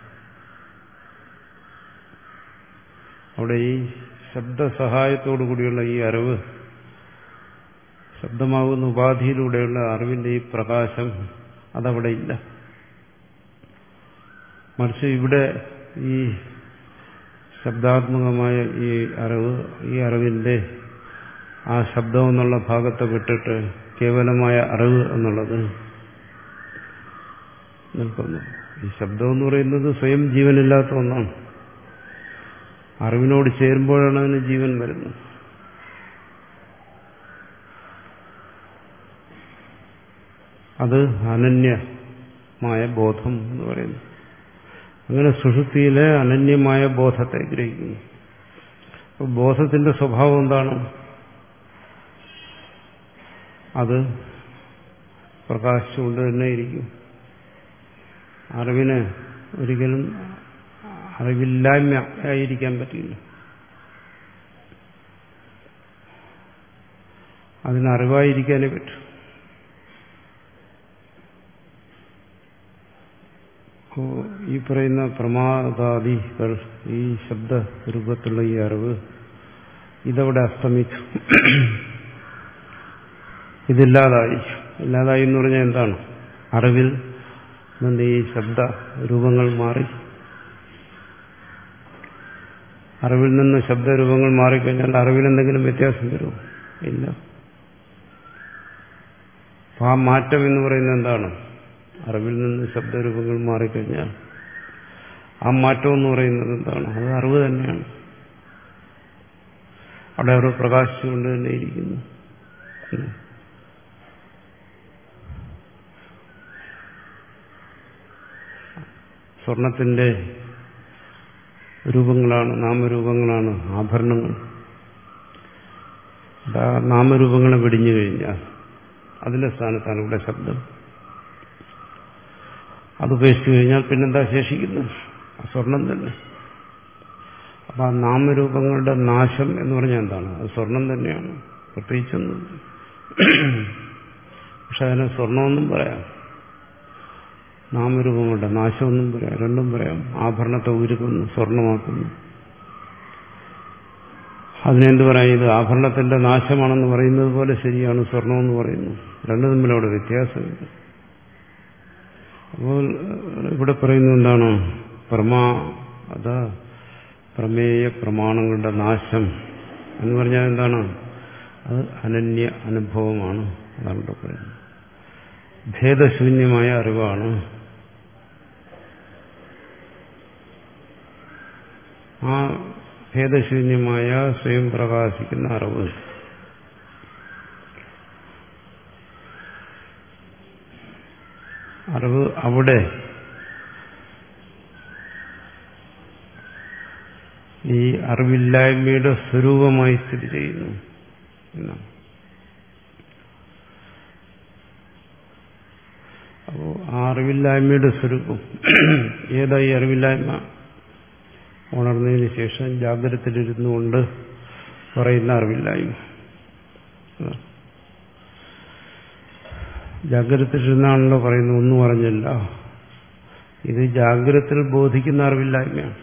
അവിടെ ഈ ശബ്ദസഹായത്തോടു കൂടിയുള്ള ഈ അറിവ്, ശബ്ദമാകുന്ന ഉപാധിയിലൂടെയുള്ള അറിവിന്റെ ഈ പ്രകാശം, അതവിടെ ഇല്ല. മറിച്ച് ഇവിടെ ഈ ശബ്ദാത്മകമായ ഈ അറിവ്, ഈ അറിവിന്റെ ആ ശബ്ദം എന്നുള്ള ഭാഗത്തെ വിട്ടിട്ട് കേവലമായ അറിവ് എന്നുള്ളത് നിൽക്കുന്നു. ഈ ശബ്ദം എന്ന് പറയുന്നത് സ്വയം ജീവനില്ലാത്ത ഒന്നാണ്. അറിവിനോട് ചേരുമ്പോഴാണ് അതിന് ജീവൻ വരുന്നത്. അത് അനന്യമായ ബോധം എന്ന് പറയുന്നു. അങ്ങനെ സുഷുപ്തിയിലെ അനന്യമായ ബോധത്തെ ഗ്രഹിക്കുന്നു. അപ്പോൾ ബോധത്തിന്റെ സ്വഭാവം എന്താണ്? അത് പ്രകാശിച്ചുകൊണ്ട് തന്നെ ഇരിക്കും. അറിവിന് ഒരിക്കലും അറിവില്ലായ്മ ആയിരിക്കാൻ പറ്റില്ല. അതിന് അറിവായിരിക്കാനേ പറ്റൂ. അപ്പോ ഈ പറയുന്ന പ്രമാദാദികൾ, ഈ ശബ്ദരൂപത്തിലുള്ള ഈ അറിവ്, ഇതവിടെ അസ്തമിച്ചു, ഇതില്ലാതായി. ഇല്ലാതായി എന്ന് പറഞ്ഞാൽ എന്താണ്? അറിവിൽ നിന്ന് ഈ ശബ്ദ രൂപങ്ങൾ മാറി. അറിവിൽ നിന്ന് ശബ്ദരൂപങ്ങൾ മാറിക്കഴിഞ്ഞാൽ അറിവിൽ എന്തെങ്കിലും വ്യത്യാസം വരുമോ? ഇല്ല. അപ്പൊ ആ മാറ്റം എന്ന് പറയുന്നത് എന്താണ്? അറിവിൽ നിന്ന് ശബ്ദരൂപങ്ങൾ മാറിക്കഴിഞ്ഞാൽ ആ മാറ്റം എന്ന് പറയുന്നത് എന്താണ്? അത് അറിവ് തന്നെയാണ്. അവിടെ അറിവ് പ്രകാശിച്ചുകൊണ്ട് തന്നെ ഇരിക്കുന്നു. സ്വർണത്തിന്റെ രൂപങ്ങളാണ്, നാമരൂപങ്ങളാണ് ആഭരണങ്ങൾ. ആ നാമരൂപങ്ങളെ വെടിഞ്ഞു കഴിഞ്ഞാൽ അതിന്റെ സ്ഥാനത്താണ് ഇവിടെ ശബ്ദം. അത് ഉപേക്ഷിച്ചു കഴിഞ്ഞാൽ പിന്നെന്താ ശേഷിക്കുന്നു? സ്വർണം തന്നെ. അപ്പൊ ആ നാമരൂപങ്ങളുടെ നാശം എന്ന് പറഞ്ഞാൽ എന്താണ്? അത് സ്വർണം തന്നെയാണ്, പ്രത്യേകിച്ചൊന്നും. പക്ഷെ അതിനെ സ്വർണമെന്നും പറയാം, നാമരൂപങ്ങളുടെ നാശമെന്നും പറയാം, രണ്ടും പറയാം. ആഭരണത്തെ ഉരുക്കുന്നു, സ്വർണമാക്കുന്നു. അതിനെന്ത് പറയാം? ഇത് ആഭരണത്തിന്റെ നാശമാണെന്ന് പറയുന്നത് പോലെ ശരിയാണ് സ്വർണമെന്ന് പറയുന്നു. രണ്ടു തമ്മിലവിടെ വ്യത്യാസമില്ല. അപ്പോൾ ഇവിടെ പറയുന്നത് എന്താണ്? പ്രമാ അതാ പ്രമേയ പ്രമാണങ്ങളുടെ നാശം എന്ന് പറഞ്ഞാൽ എന്താണ്? അത് അനന്യ അനുഭവമാണ്. അതാണ് ഇവിടെ പറയുന്നത്. ഭേദശൂന്യമായ അറിവാണ്. ആ ഭേദശൂന്യമായ സ്വയം പ്രകാശിക്കുന്ന അറിവ് അറിവ് അവിടെ ഈ അറിവില്ലായ്മയുടെ സ്വരൂപമായി സ്ഥിതി ചെയ്യുന്നു എന്നാണ്. അപ്പോ ആ അറിവില്ലായ്മയുടെ സ്വരൂപം ഏതായി? അറിവില്ലായ്മ ഉണർന്നതിന് ശേഷം ജാഗ്രതയിലിരുന്നു കൊണ്ട് പറയുന്ന അറിവില്ലായ്മ. ജാഗ്രതയിലിരുന്നാണല്ലോ പറയുന്നത്, ഒന്നും അറിഞ്ഞില്ല. ഇത് ജാഗ്രതയിൽ ബോധിക്കുന്ന അറിവില്ലായ്മയാണ്.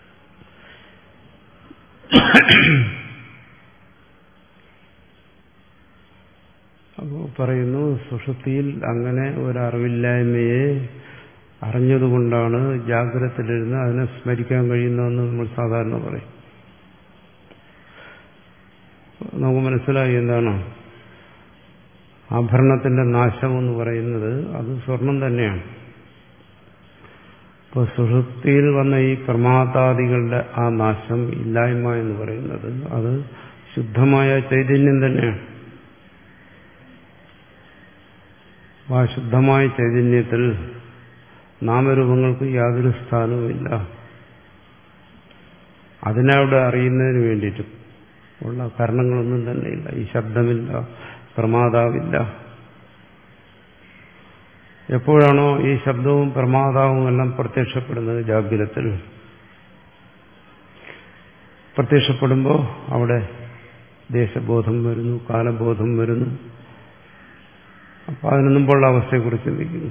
അപ്പോൾ പറയുന്നു, സുഷുപ്തിയിൽ അങ്ങനെ ഒരറിവില്ലായ്മയെ അറിഞ്ഞതുകൊണ്ടാണ് ജാഗ്രതയിലിരുന്ന് അതിനെ സ്മരിക്കാൻ കഴിയുന്നതെന്ന് നമ്മൾ സാധാരണ പറയും. നമുക്ക് മനസ്സിലായി എന്താണ് ആഭരണത്തിന്റെ നാശം എന്ന് പറയുന്നത്? അത് സ്വർണം തന്നെയാണ്. ഇപ്പോൾ സുഷുപ്തിയിൽ വന്ന ഈ പ്രമാദാദികളുടെ ആ നാശം, ഇല്ലായ്മ എന്ന് പറയുന്നത് അത് ശുദ്ധമായ ചൈതന്യം തന്നെയാണ്. ആ ശുദ്ധമായ ചൈതന്യത്തിൽ നാമരൂപങ്ങൾക്ക് യാതൊരു സ്ഥാനവുമില്ല. അതിനവിടെ അറിയുന്നതിന് വേണ്ടിയിട്ട് ഉള്ള കാരണങ്ങളൊന്നും തന്നെയില്ല. ഈ ശബ്ദമില്ല, പ്രമാദാവില്ല. എപ്പോഴാണോ ഈ ശബ്ദവും പ്രമാദാവും എല്ലാം പ്രത്യക്ഷപ്പെടുന്നത്? ജാഗ്രതത്തിൽ പ്രത്യക്ഷപ്പെടുമ്പോൾ അവിടെ ദേശബോധം വരുന്നു, കാലബോധം വരുന്നു. അപ്പോൾ അതിനു മുമ്പുള്ള അവസ്ഥയെക്കുറിച്ച് ചിന്തിക്കുന്നു.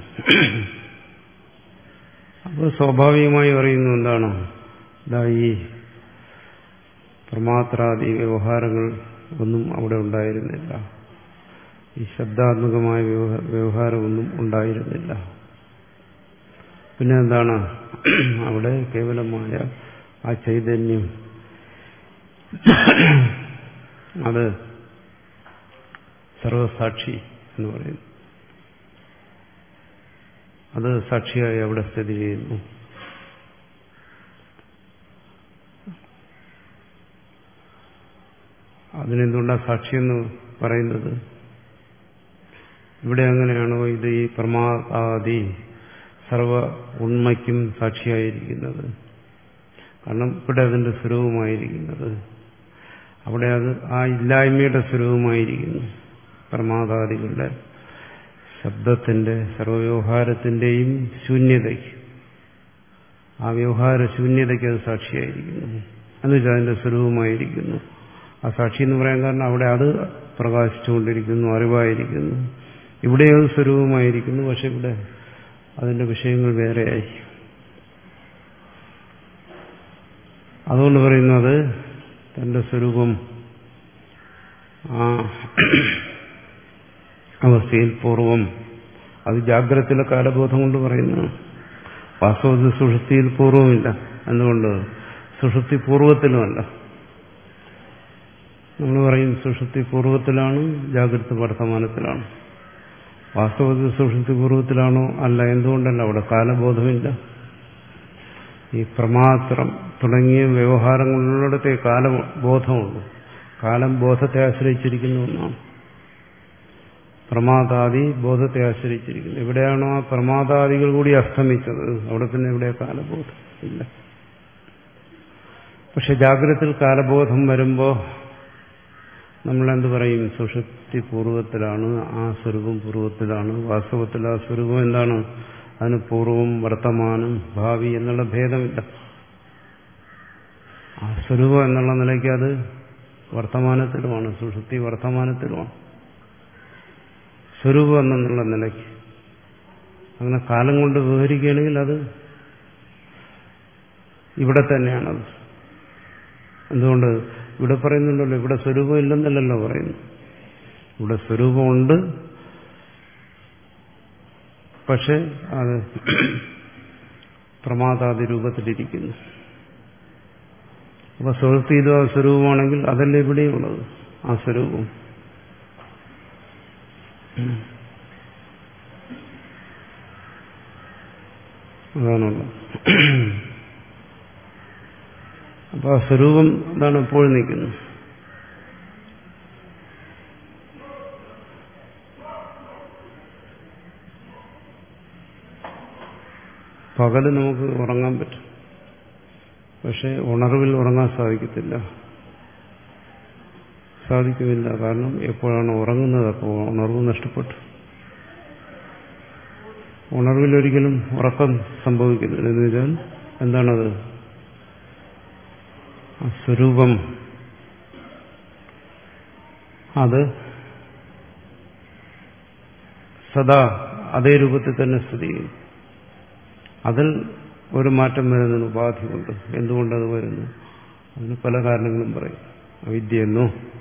അപ്പോൾ സ്വാഭാവികമായി പറയുന്നു എന്താണ്? ഇതാ ഈ പ്രമാത്രാദി വ്യവഹാരങ്ങൾ ഒന്നും അവിടെ ഉണ്ടായിരുന്നില്ല. ഈ ശബ്ദാത്മകമായ വ്യവഹാരമൊന്നും ഉണ്ടായിരുന്നില്ല. പിന്നെ എന്താണ്? അവിടെ കേവലമായ ആ ചൈതന്യം, അത് സർവസാക്ഷി എന്ന് പറയുന്നു. അത് സാക്ഷിയായി അവിടെ സ്ഥിതി ചെയ്യുന്നു. അതിനെന്തുകൊണ്ടാണ് സാക്ഷിയെന്ന് പറയുന്നത്? ഇവിടെ അങ്ങനെയാണോ ഇത് ഈ പ്രമാദാദി സർവ ഉണ്മയ്ക്കും സാക്ഷിയായിരിക്കുന്നത്? കാരണം ഇവിടെ അതിന്റെ സ്വരൂപമായിരിക്കുന്നത്, അവിടെ അത് ആ ഇല്ലായ്മയുടെ സ്വരൂപമായിരിക്കുന്നു. പ്രമാദാദികളുടെ ശബ്ദത്തിന്റെ സർവവ്യവഹാരത്തിന്റെയും ശൂന്യതയ്ക്ക്, ആ വ്യവഹാര ശൂന്യതയ്ക്ക് അത് സാക്ഷിയായിരിക്കുന്നു. എന്നുവെച്ചാൽ അതിന്റെ സ്വരൂപമായിരിക്കുന്നു. ആ സാക്ഷി എന്ന് പറയാൻ കാരണം അവിടെ അത് പ്രകാശിച്ചുകൊണ്ടിരിക്കുന്നു, അറിവായിരിക്കുന്നു. ഇവിടെ അത് സ്വരൂപമായിരിക്കുന്നു. പക്ഷെ ഇവിടെ അതിന്റെ വിഷയങ്ങൾ വേറെയായി. അതുകൊണ്ട് പറയുന്നത് തന്റെ സ്വരൂപം ആ അവസ്ഥയിൽ പൂർവം, അത് ജാഗ്രതയിലെ കാലബോധം കൊണ്ട് പറയുന്നു. വാസ്തവത്തിൽ സുഷുപ്തിയിൽ പൂർവമില്ല. എന്തുകൊണ്ട്? സുഷുപ്തി പൂർവത്തിലുമല്ല. നമ്മൾ പറയും സുഷുപ്തി പൂർവത്തിലാണ്, ജാഗ്രത വർത്തമാനത്തിലാണ്. വാസ്തവത്തിൽ സുഷുപ്തി പൂർവത്തിലാണോ? അല്ല. എന്തുകൊണ്ടല്ല? അവിടെ കാലബോധമില്ല. ഈ പ്രമാത്രം തുടങ്ങിയ വ്യവഹാരങ്ങളിലൂടെ കാലബോധമുണ്ട്. കാലം ബോധത്തെ ആശ്രയിച്ചിരിക്കുന്ന ഒന്നാണ്. പ്രമാദാദി ബോധത്തെ ആശ്രയിച്ചിരിക്കുന്നു. എവിടെയാണോ ആ പ്രമാദാദികൾ കൂടി അസ്തമിച്ചത്, അവിടെ പിന്നെ ഇവിടെ കാലബോധം ഇല്ല. പക്ഷെ ജാഗ്രതയിൽ കാലബോധം വരുമ്പോൾ നമ്മളെന്ത് പറയും? സുഷുപ്തി പൂർവത്തിലാണ്, ആ സ്വരൂപം പൂർവത്തിലാണ്. വാസ്തവത്തിൽ ആ സ്വരൂപം എന്താണ്? അതിന് പൂർവം, വർത്തമാനം, ഭാവി എന്നുള്ള ഭേദമില്ല. ആ സ്വരൂപം എന്നുള്ള നിലയ്ക്ക് അത് വർത്തമാനത്തിലുമാണ്. സുഷുപ്തി വർത്തമാനത്തിലുമാണ്. സ്വരൂപം എന്നുള്ള നിലയ്ക്ക് അങ്ങനെ കാലം കൊണ്ട് വിവരിക്കുകയാണെങ്കിൽ അത് ഇവിടെ തന്നെയാണത്. എന്തുകൊണ്ട്? ഇവിടെ പറയുന്നുണ്ടല്ലോ, ഇവിടെ സ്വരൂപം ഇല്ലെന്നല്ലല്ലോ പറയുന്നു. ഇവിടെ സ്വരൂപമുണ്ട്, പക്ഷെ അത് പ്രമാദാദി രൂപത്തിലിരിക്കുന്നു. അപ്പൊ സുഹൃത്തിയിലും ആ സ്വരൂപമാണെങ്കിൽ അതല്ലേ ഇവിടെയുള്ളത്, ആ സ്വരൂപം. അതാണുള്ളത്. അപ്പൊ ആ സ്വരൂപം എന്താണ് എപ്പോഴും നിൽക്കുന്നത്. പകല് നമുക്ക് ഉറങ്ങാൻ പറ്റും, പക്ഷെ ഉണർവിൽ ഉറങ്ങാൻ സാധിക്കത്തില്ല. സാധിക്കുന്നില്ല. കാരണം എപ്പോഴാണ് ഉറങ്ങുന്നത് അപ്പോൾ ഉണർവ് നഷ്ടപ്പെട്ടു. ഉണർവിലൊരിക്കലും ഉറക്കം സംഭവിക്കുന്നില്ല. എന്ന് വെച്ചാൽ എന്താണത്? ആ സ്വരൂപം അത് സദാ അതേ രൂപത്തിൽ തന്നെ സ്ഥിതി ചെയ്യും. അതിൽ ഒരു മാറ്റം വരുന്നതിന് ഉപാധി കൊണ്ട്. എന്തുകൊണ്ടത് വരുന്നു? അതിന് പല കാരണങ്ങളും പറയും. അവിദ്യയെന്നോ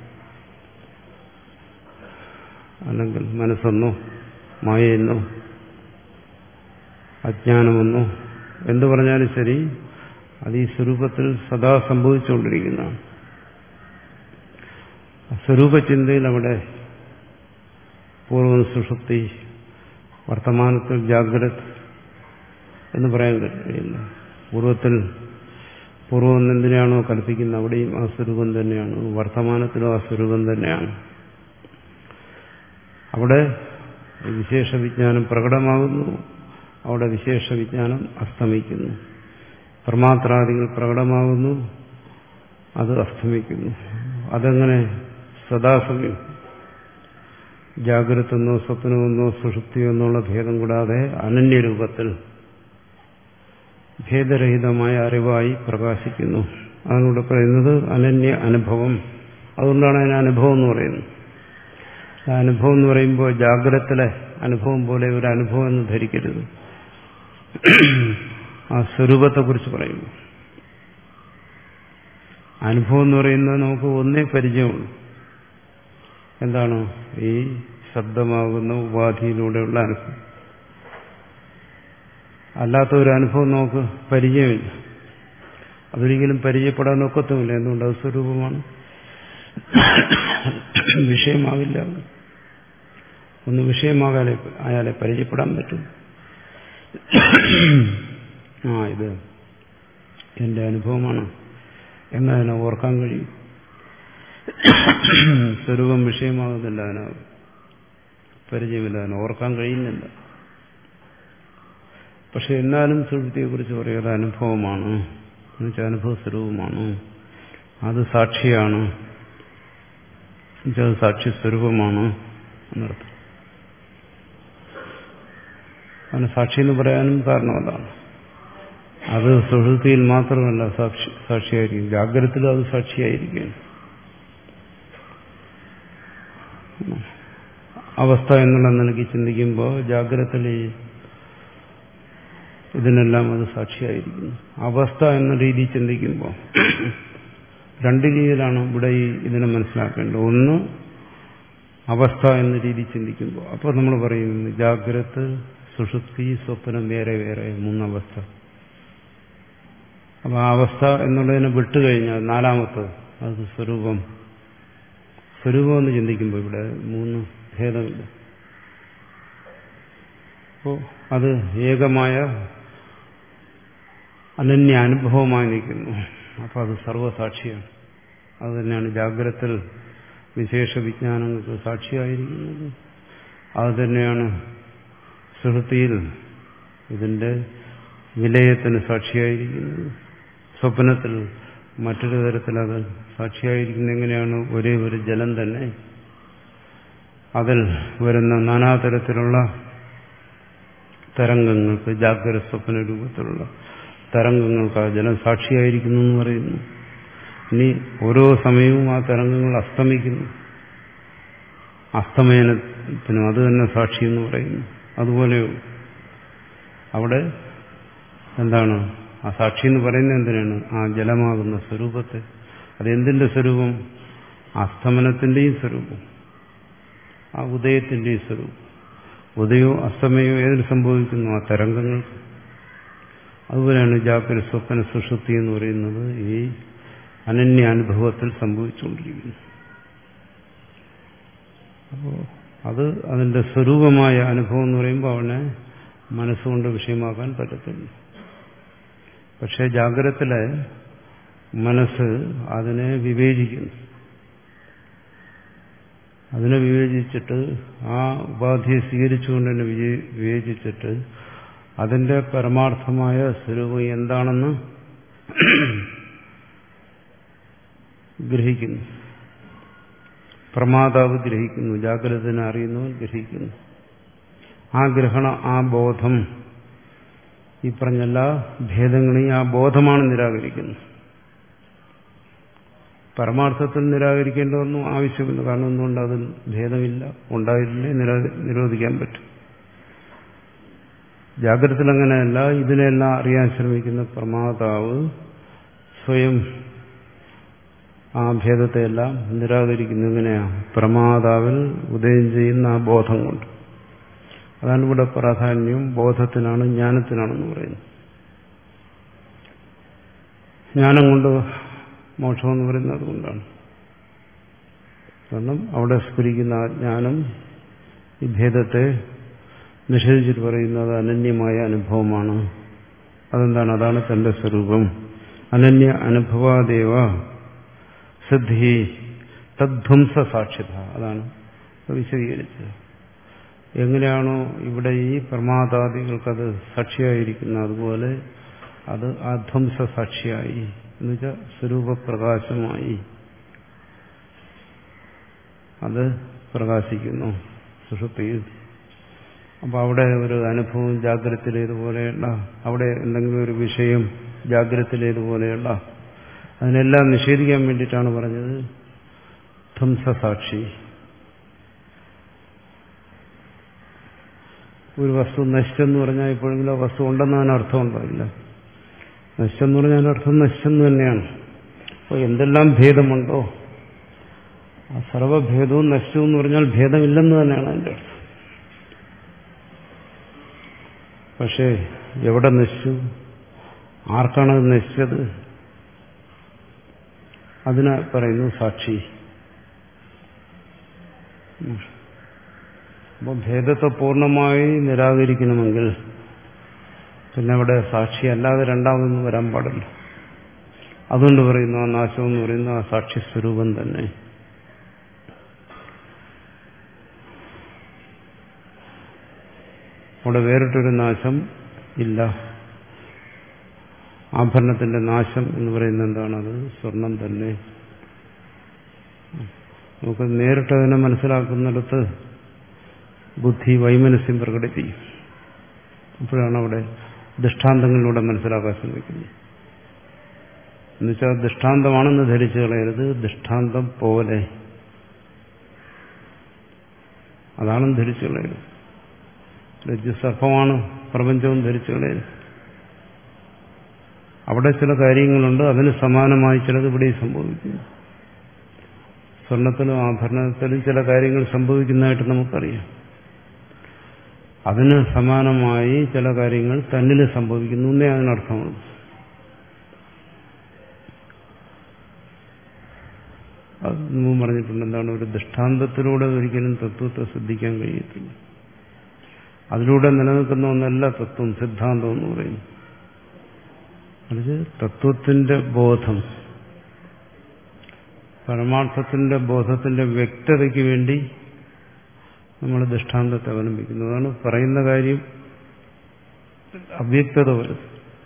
അല്ലെങ്കിൽ മനസ്സെന്നോ മായയെന്നോ അജ്ഞാനമെന്നോ എന്തു പറഞ്ഞാലും ശരി, അത് ഈ സ്വരൂപത്തിൽ സദാ സംഭവിച്ചുകൊണ്ടിരിക്കുന്നതാണ്. സ്വരൂപചിന്തയിൽ അവിടെ പൂർവ്വം സുഷുപ്തി, വർത്തമാനത്തിൽ ജാഗ്രത എന്ന് പറയാൻ കഴിയില്ല. പൂർവ്വത്തിൽ പൂർവ്വം എന്തിനാണോ കൽപ്പിക്കുന്നത് അവിടെയും ആ സ്വരൂപം തന്നെയാണ്. വർത്തമാനത്തിലും ആ സ്വരൂപം തന്നെയാണ്. അവിടെ വിശേഷ വിജ്ഞാനം പ്രകടമാകുന്നു, അവിടെ വിശേഷ വിജ്ഞാനം അസ്തമിക്കുന്നു. പ്രമാത്രാദികൾ പ്രകടമാകുന്നു, അത് അസ്തമിക്കുന്നു. അതെങ്ങനെ? സദാസമയം ജാഗ്രതെന്നോ സ്വപ്നമെന്നോ സുഷുപ്തിയോ എന്നുള്ള ഭേദം കൂടാതെ അനന്യരൂപത്തിൽ ഭേദരഹിതമായ അറിവായി പ്രകാശിക്കുന്നു. അതിലൂടെ പറയുന്നത് അനന്യ അനുഭവം. അതുകൊണ്ടാണ് അതിന് അനുഭവം എന്ന് പറയുന്നത്. ആ അനുഭവം എന്ന് പറയുമ്പോൾ ജാഗ്രതത്തിലെ അനുഭവം പോലെ ഒരു അനുഭവം എന്ന് ധരിക്കരുത്. ആ സ്വരൂപത്തെക്കുറിച്ച് പറയുന്നു. അനുഭവം എന്ന് പറയുന്നത് നമുക്ക് ഒന്നേ പരിചയമുള്ളൂ. എന്താണ്? ഈ ശബ്ദമാകുന്ന ഉപാധിയിലൂടെയുള്ള അനുഭവം. അല്ലാത്ത ഒരു അനുഭവം നമുക്ക് പരിചയമില്ല. അതൊരിക്കലും പരിചയപ്പെടാൻ ഒക്കത്തുമില്ല. എന്തുകൊണ്ട്? അത് സ്വരൂപമാണ്, വിഷയമാവില്ല. ഒന്ന് വിഷയമാകാതെ അയാളെ പരിചയപ്പെടാൻ പറ്റും. ആ ഇത് എന്റെ അനുഭവമാണ് എന്നതിനെ ഓർക്കാൻ കഴിയും. സ്വരൂപം വിഷയമാകുന്നില്ല, അതിന് പരിചയമില്ല, അതിനെ ഓർക്കാൻ കഴിയുന്നില്ല. പക്ഷെ എന്നാലും സുഷുപ്തിയെക്കുറിച്ച് പറയുന്നത് അനുഭവമാണ്, എന്നുവെച്ചാൽ അനുഭവ സ്വരൂപമാണ്, അത് സാക്ഷിയാണ്, എന്നുവെച്ചാൽ അത് സാക്ഷി സ്വരൂപമാണ് എന്നർത്ഥം. അതിന് സാക്ഷി എന്ന് പറയാനും കാരണം അതാണ്. അത് സുഷുപ്തിയിൽ മാത്രമല്ല സാക്ഷി സാക്ഷിയായിരിക്കും, ജാഗ്രതത്തിലും അത് സാക്ഷിയായിരിക്കും. അവസ്ഥ എന്നുള്ള നിലയ്ക്ക് ചിന്തിക്കുമ്പോൾ ജാഗ്രതയിൽ ഇതിനെല്ലാം അത് സാക്ഷിയായിരിക്കുന്നു. അവസ്ഥ എന്ന രീതി ചിന്തിക്കുമ്പോൾ രണ്ട് രീതിയിലാണ് ഇവിടെ ഈ ഇതിനെ മനസ്സിലാക്കേണ്ടത്. ഒന്ന് അവസ്ഥ എന്ന രീതി ചിന്തിക്കുമ്പോൾ അപ്പോൾ നമ്മൾ പറയുന്നു ജാഗ്രത്, സുഷുപ്തി, സ്വപ്നം വേറെ വേറെ മൂന്നവസ്ഥ. അപ്പോൾ ആ അവസ്ഥ എന്നുള്ളതിനെ വിട്ടുകഴിഞ്ഞാൽ നാലാമത്തത് അത് സ്വരൂപം. സ്വരൂപം എന്ന് ചിന്തിക്കുമ്പോൾ ഇവിടെ മൂന്ന് ഭേദമില്ല. അപ്പോൾ അത് ഏകമായ അനന്യ അനുഭവമായി നിൽക്കുന്നു. അപ്പോൾ അത് സർവസാക്ഷിയാണ്. അത് തന്നെയാണ് ജാഗ്രത്തിൽ വിശേഷ വിജ്ഞാനങ്ങൾക്ക് സാക്ഷിയായിരിക്കുന്നത്. അത് തന്നെയാണ് സുഹൃത്തിയിൽ ഇതിന്റെ വിലയത്തിന് സാക്ഷിയായിരിക്കുന്നത്. സ്വപ്നത്തിൽ മറ്റൊരു തരത്തിൽ അത് സാക്ഷിയായിരിക്കുന്നത് എങ്ങനെയാണ്? ഒരേ ഒരു ജലം തന്നെ അതിൽ വരുന്ന നാനാതരത്തിലുള്ള തരംഗങ്ങൾക്ക്, ജാഗ്രത സ്വപ്ന രൂപത്തിലുള്ള തരംഗങ്ങൾക്ക് ആ ജലം സാക്ഷിയായിരിക്കുന്നു എന്ന് പറയുന്നു. ഇനി ഓരോ സമയവും ആ തരംഗങ്ങൾ അസ്തമിക്കുന്നു. അസ്തമയനത്തിനും അത് തന്നെ സാക്ഷി എന്ന് പറയുന്നു. അതുപോലെ അവിടെ എന്താണ് ആ സാക്ഷി എന്ന് പറയുന്നത്? എന്തിനാണ്? ആ ജലമാകുന്ന സ്വരൂപത്തെ. അതെന്തിന്റെ സ്വരൂപം? അസ്തമനത്തിന്റെയും സ്വരൂപം, ആ ഉദയത്തിന്റെയും സ്വരൂപം. ഉദയോ അസ്തമയോ ഏതിൽ സംഭവിക്കുന്നു? ആ തരംഗങ്ങൾക്ക്. അതുപോലെയാണ് ജാഗ്രത സ്വപ്ന സുഷുപ്തി എന്ന് പറയുന്നത് ഈ അനന്യാനുഭവത്തിൽ സംഭവിച്ചുകൊണ്ടിരിക്കുന്നു. അപ്പോൾ അത് അതിന്റെ സ്വരൂപമായ അനുഭവം എന്ന് പറയുമ്പോൾ അവനെ മനസ്സുകൊണ്ട് വിഷയമാക്കാൻ പറ്റത്തില്ല. പക്ഷെ ജാഗ്രതത്തിലെ മനസ്സ് അതിനെ വിവേചിക്കുന്നു. അതിനെ വിവേചിച്ചിട്ട് ആ ഉപാധിയെ സ്വീകരിച്ചുകൊണ്ട് തന്നെ വിവേചിച്ചിട്ട് അതിന്റെ പരമാർത്ഥമായ സ്വരൂപം എന്താണെന്ന് ഗ്രഹിക്കുന്നു. പ്രമാതാവ് ഗ്രഹിക്കുന്നു, ജാഗ്രതനെ അറിയുന്നവൻ ഗ്രഹിക്കുന്നു. ആ ഗ്രഹണ, ആ ബോധം, ഈ പറഞ്ഞ എല്ലാ ഭേദങ്ങളെയും ആ ബോധമാണ് നിരാകരിക്കുന്നത്. പരമാർത്ഥത്തിൽ നിരാകരിക്കേണ്ടതൊന്നും ആവശ്യമില്ല. കാരണം എന്തുകൊണ്ട്? അതിൽ ഭേദമില്ല, ഉണ്ടായില്ലേ നിരോധിക്കാൻ പറ്റും. ജാഗ്രതത്തിൽ അങ്ങനെയല്ല. ഇതിനെല്ലാം അറിയാൻ ശ്രമിക്കുന്ന പ്രമാതാവ് സ്വയം ആ ഭേദത്തെയെല്ലാം നിരാകരിക്കുന്നു. എങ്ങനെയാ? പ്രമാതാവിൽ ഉദയം ചെയ്യുന്ന ആ ബോധം കൊണ്ട്. അതാണ് ഇവിടെ പ്രാധാന്യം. ബോധത്തിനാണ്, ജ്ഞാനത്തിനാണെന്ന് പറയുന്നത്. ജ്ഞാനം കൊണ്ട് മോക്ഷം എന്ന് പറയുന്നത് അതുകൊണ്ടാണ്. കാരണം അവിടെ സ്ഫുരിക്കുന്ന ആ ജ്ഞാനം ഈ ഭേദത്തെ നിഷേധിച്ചിട്ട് പറയുന്നത് അനന്യമായ അനുഭവമാണ്. അതെന്താണ്? അതാണ് തന്റെ സ്വരൂപം. അനന്യ അനുഭവാദേവ സിദ്ധി തദ്ധ്വംസ സാക്ഷ്യത. അതാണ് വിശദീകരിച്ചത്. എങ്ങനെയാണോ ഇവിടെ ഈ പ്രമാദാദികൾക്കത് സാക്ഷിയായിരിക്കുന്നത്, അതുപോലെ അത് അധ്വംസ സാക്ഷിയായി, എന്നുവെച്ചാൽ സ്വരൂപപ്രകാശമായി അത് പ്രകാശിക്കുന്നു സുഷുപ്തിയിൽ. അപ്പോൾ അവിടെ ഒരു അനുഭവം ജാഗ്രതയിലേതുപോലെയുള്ള, അവിടെ എന്തെങ്കിലും ഒരു വിഷയം ജാഗ്രതയിലേതുപോലെയുള്ള, അതിനെല്ലാം നിഷേധിക്കാൻ വേണ്ടിയിട്ടാണ് പറഞ്ഞത് ധ്വംസസാക്ഷി. ഒരു വസ്തു നശിച്ചെന്ന് പറഞ്ഞാൽ എപ്പോഴെങ്കിലും ആ വസ്തു ഉണ്ടെന്ന് അതിന് അർത്ഥമുണ്ടോ? ഇല്ല. നശിച്ചെന്ന് പറഞ്ഞാൽ അതിനർത്ഥം നശിച്ചെന്ന് തന്നെയാണ്. അപ്പോൾ എന്തെല്ലാം ഭേദമുണ്ടോ ആ സർവഭേദവും നശിച്ചു എന്ന് പറഞ്ഞാൽ ഭേദമില്ലെന്ന് തന്നെയാണ് അതിൻ്റെ അർത്ഥം. പക്ഷേ എവിടെ നശിച്ചു? ആർക്കാണത് നശിച്ചത്? അതിനെ പറയുന്നു സാക്ഷി. അപ്പോൾ ഭേദത്തെ പൂർണ്ണമായി നിരാകരിക്കണമെങ്കിൽ പിന്നെ അവിടെ സാക്ഷി അല്ലാതെ രണ്ടാമതൊന്നും വരാൻ പാടില്ല. അതുകൊണ്ട് പറയുന്നു ആ നാശം എന്ന് പറയുന്നു ആ സാക്ഷി സ്വരൂപം തന്നെ. അവിടെ വേറിട്ടൊരു നാശം ഇല്ല. ആഭരണത്തിന്റെ നാശം എന്ന് പറയുന്നത് എന്താണത്? സ്വർണം തന്നെ. നമുക്ക് നേരിട്ടതിനെ മനസ്സിലാക്കുന്നിടത്ത് ബുദ്ധി വൈമനസ്യം പ്രകടിപ്പിക്കും. അപ്പോഴാണ് അവിടെ ദൃഷ്ടാന്തങ്ങളിലൂടെ മനസ്സിലാക്കാൻ ശ്രമിക്കുന്നത്. എന്നുവെച്ചാൽ ദൃഷ്ടാന്തമാണെന്ന് ധരിച്ചു കളയരുത്, ദൃഷ്ടാന്തം പോലെ അതാണെന്ന് ധരിച്ചു കളയരുത്. രജ്ജു സർപ്പമാണ് പ്രപഞ്ചവും ധരിച്ചു കളയരുത്. അവിടെ ചില കാര്യങ്ങളുണ്ട്, അതിന് സമാനമായി ചിലത് ഇവിടെ സംഭവിക്കുന്നു. സ്വർണത്തിലും ആഭരണത്തിലും ചില കാര്യങ്ങൾ സംഭവിക്കുന്നതായിട്ട് നമുക്കറിയാം. അതിന് സമാനമായി ചില കാര്യങ്ങൾ തന്നിൽ സംഭവിക്കുന്നു എന്നേ അതിനർത്ഥമുള്ളൂ. അത് മുമ്പ് പറഞ്ഞിട്ടുണ്ട്. എന്താണ്, ഒരു ദൃഷ്ടാന്തത്തിലൂടെ ഒരിക്കലും തത്വത്തെ ശ്രദ്ധിക്കാൻ കഴിയത്തില്ല. അതിലൂടെ നിലനിൽക്കുന്ന ഒന്നല്ല തത്വം, സിദ്ധാന്തം എന്ന് പറയുന്നു. അത് തത്വത്തിന്റെ ബോധം, പരമാർത്ഥത്തിന്റെ ബോധത്തിന്റെ വ്യക്തതയ്ക്ക് വേണ്ടി നമ്മൾ ദൃഷ്ടാന്തത്തെ അവലംബിക്കുന്നു. അതാണ് പറയുന്ന കാര്യം അവ്യക്തത വരും.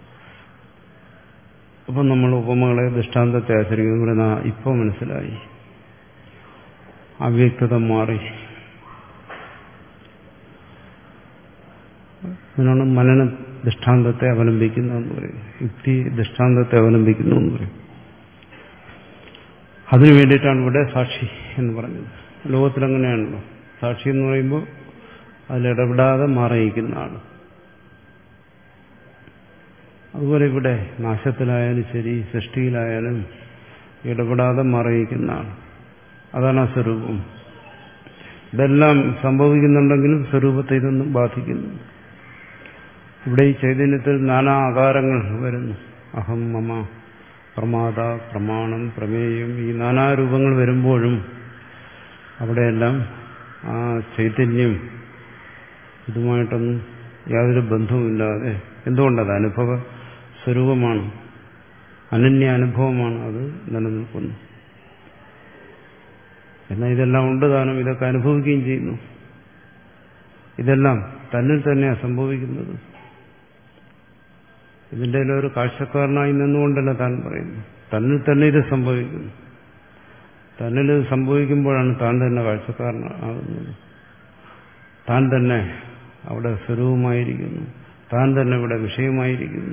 അപ്പം നമ്മൾ ഉപമകളെ ദൃഷ്ടാന്തത്തെ ആശ്രയിക്കുന്നു. ഇവിടെ ഇപ്പോൾ മനസ്സിലായി, അവ്യക്തത മാറി. അതിനാണ് മനന ദൃഷ്ടാന്തത്തെ അവലംബിക്കുന്നു എന്ന് പറയും, യുക്തി ദൃഷ്ടാന്തത്തെ അവലംബിക്കുന്നു എന്ന് പറയും. അതിനു വേണ്ടിയിട്ടാണ് ഇവിടെ സാക്ഷി എന്ന് പറഞ്ഞത്. ലോകത്തിലങ്ങനെയാണല്ലോ, സാക്ഷി എന്ന് പറയുമ്പോൾ അതിലിടപെടാതെ മാറിയിരിക്കുന്ന ആൾ. അതുപോലെ ഇവിടെ നാശത്തിലായാലും ശരി, സൃഷ്ടിയിലായാലും ഇടപെടാതെ മാറിയിരിക്കുന്ന ആൾ. അതാണ് ആ സ്വരൂപം. ഇതെല്ലാം സംഭവിക്കുന്നുണ്ടെങ്കിലും സ്വരൂപത്തെ ഇതൊന്നും ബാധിക്കുന്നു. ഇവിടെ ഈ ചൈതന്യത്തിൽ നാനാ ആകാരങ്ങൾ വരുന്നു. അഹം, മമ, പ്രമാദ, പ്രമാണം, പ്രമേയം, ഈ നാനാരൂപങ്ങൾ വരുമ്പോഴും അവിടെയെല്ലാം ആ ചൈതന്യം ഇതുമായിട്ടൊന്നും യാതൊരു ബന്ധവുമില്ലാതെ, എന്തുകൊണ്ടത് അനുഭവ സ്വരൂപമാണ്, അനന്യ അനുഭവമാണ്, അത് നിലനിൽക്കുന്നു. എന്നാൽ ഇതെല്ലാം ഉണ്ട് താനും, ഇതൊക്കെ അനുഭവിക്കുകയും ചെയ്യുന്നു. ഇതെല്ലാം തന്നിൽ തന്നെയാണ് സംഭവിക്കുന്നത്. ഇതിൻ്റെ ഒരു കാഴ്ചക്കാരനായി നിന്നുകൊണ്ടല്ല താൻ പറയുന്നു, തന്നിൽ തന്നെ ഇത് സംഭവിക്കുന്നു. തന്നിൽ ഇത് സംഭവിക്കുമ്പോഴാണ് താൻ തന്നെ കാഴ്ചക്കാരനാകുന്നത്. താൻ തന്നെ അവിടെ സ്വരൂപമായിരിക്കുന്നു, താൻ തന്നെ ഇവിടെ വിഷയമായിരിക്കുന്നു.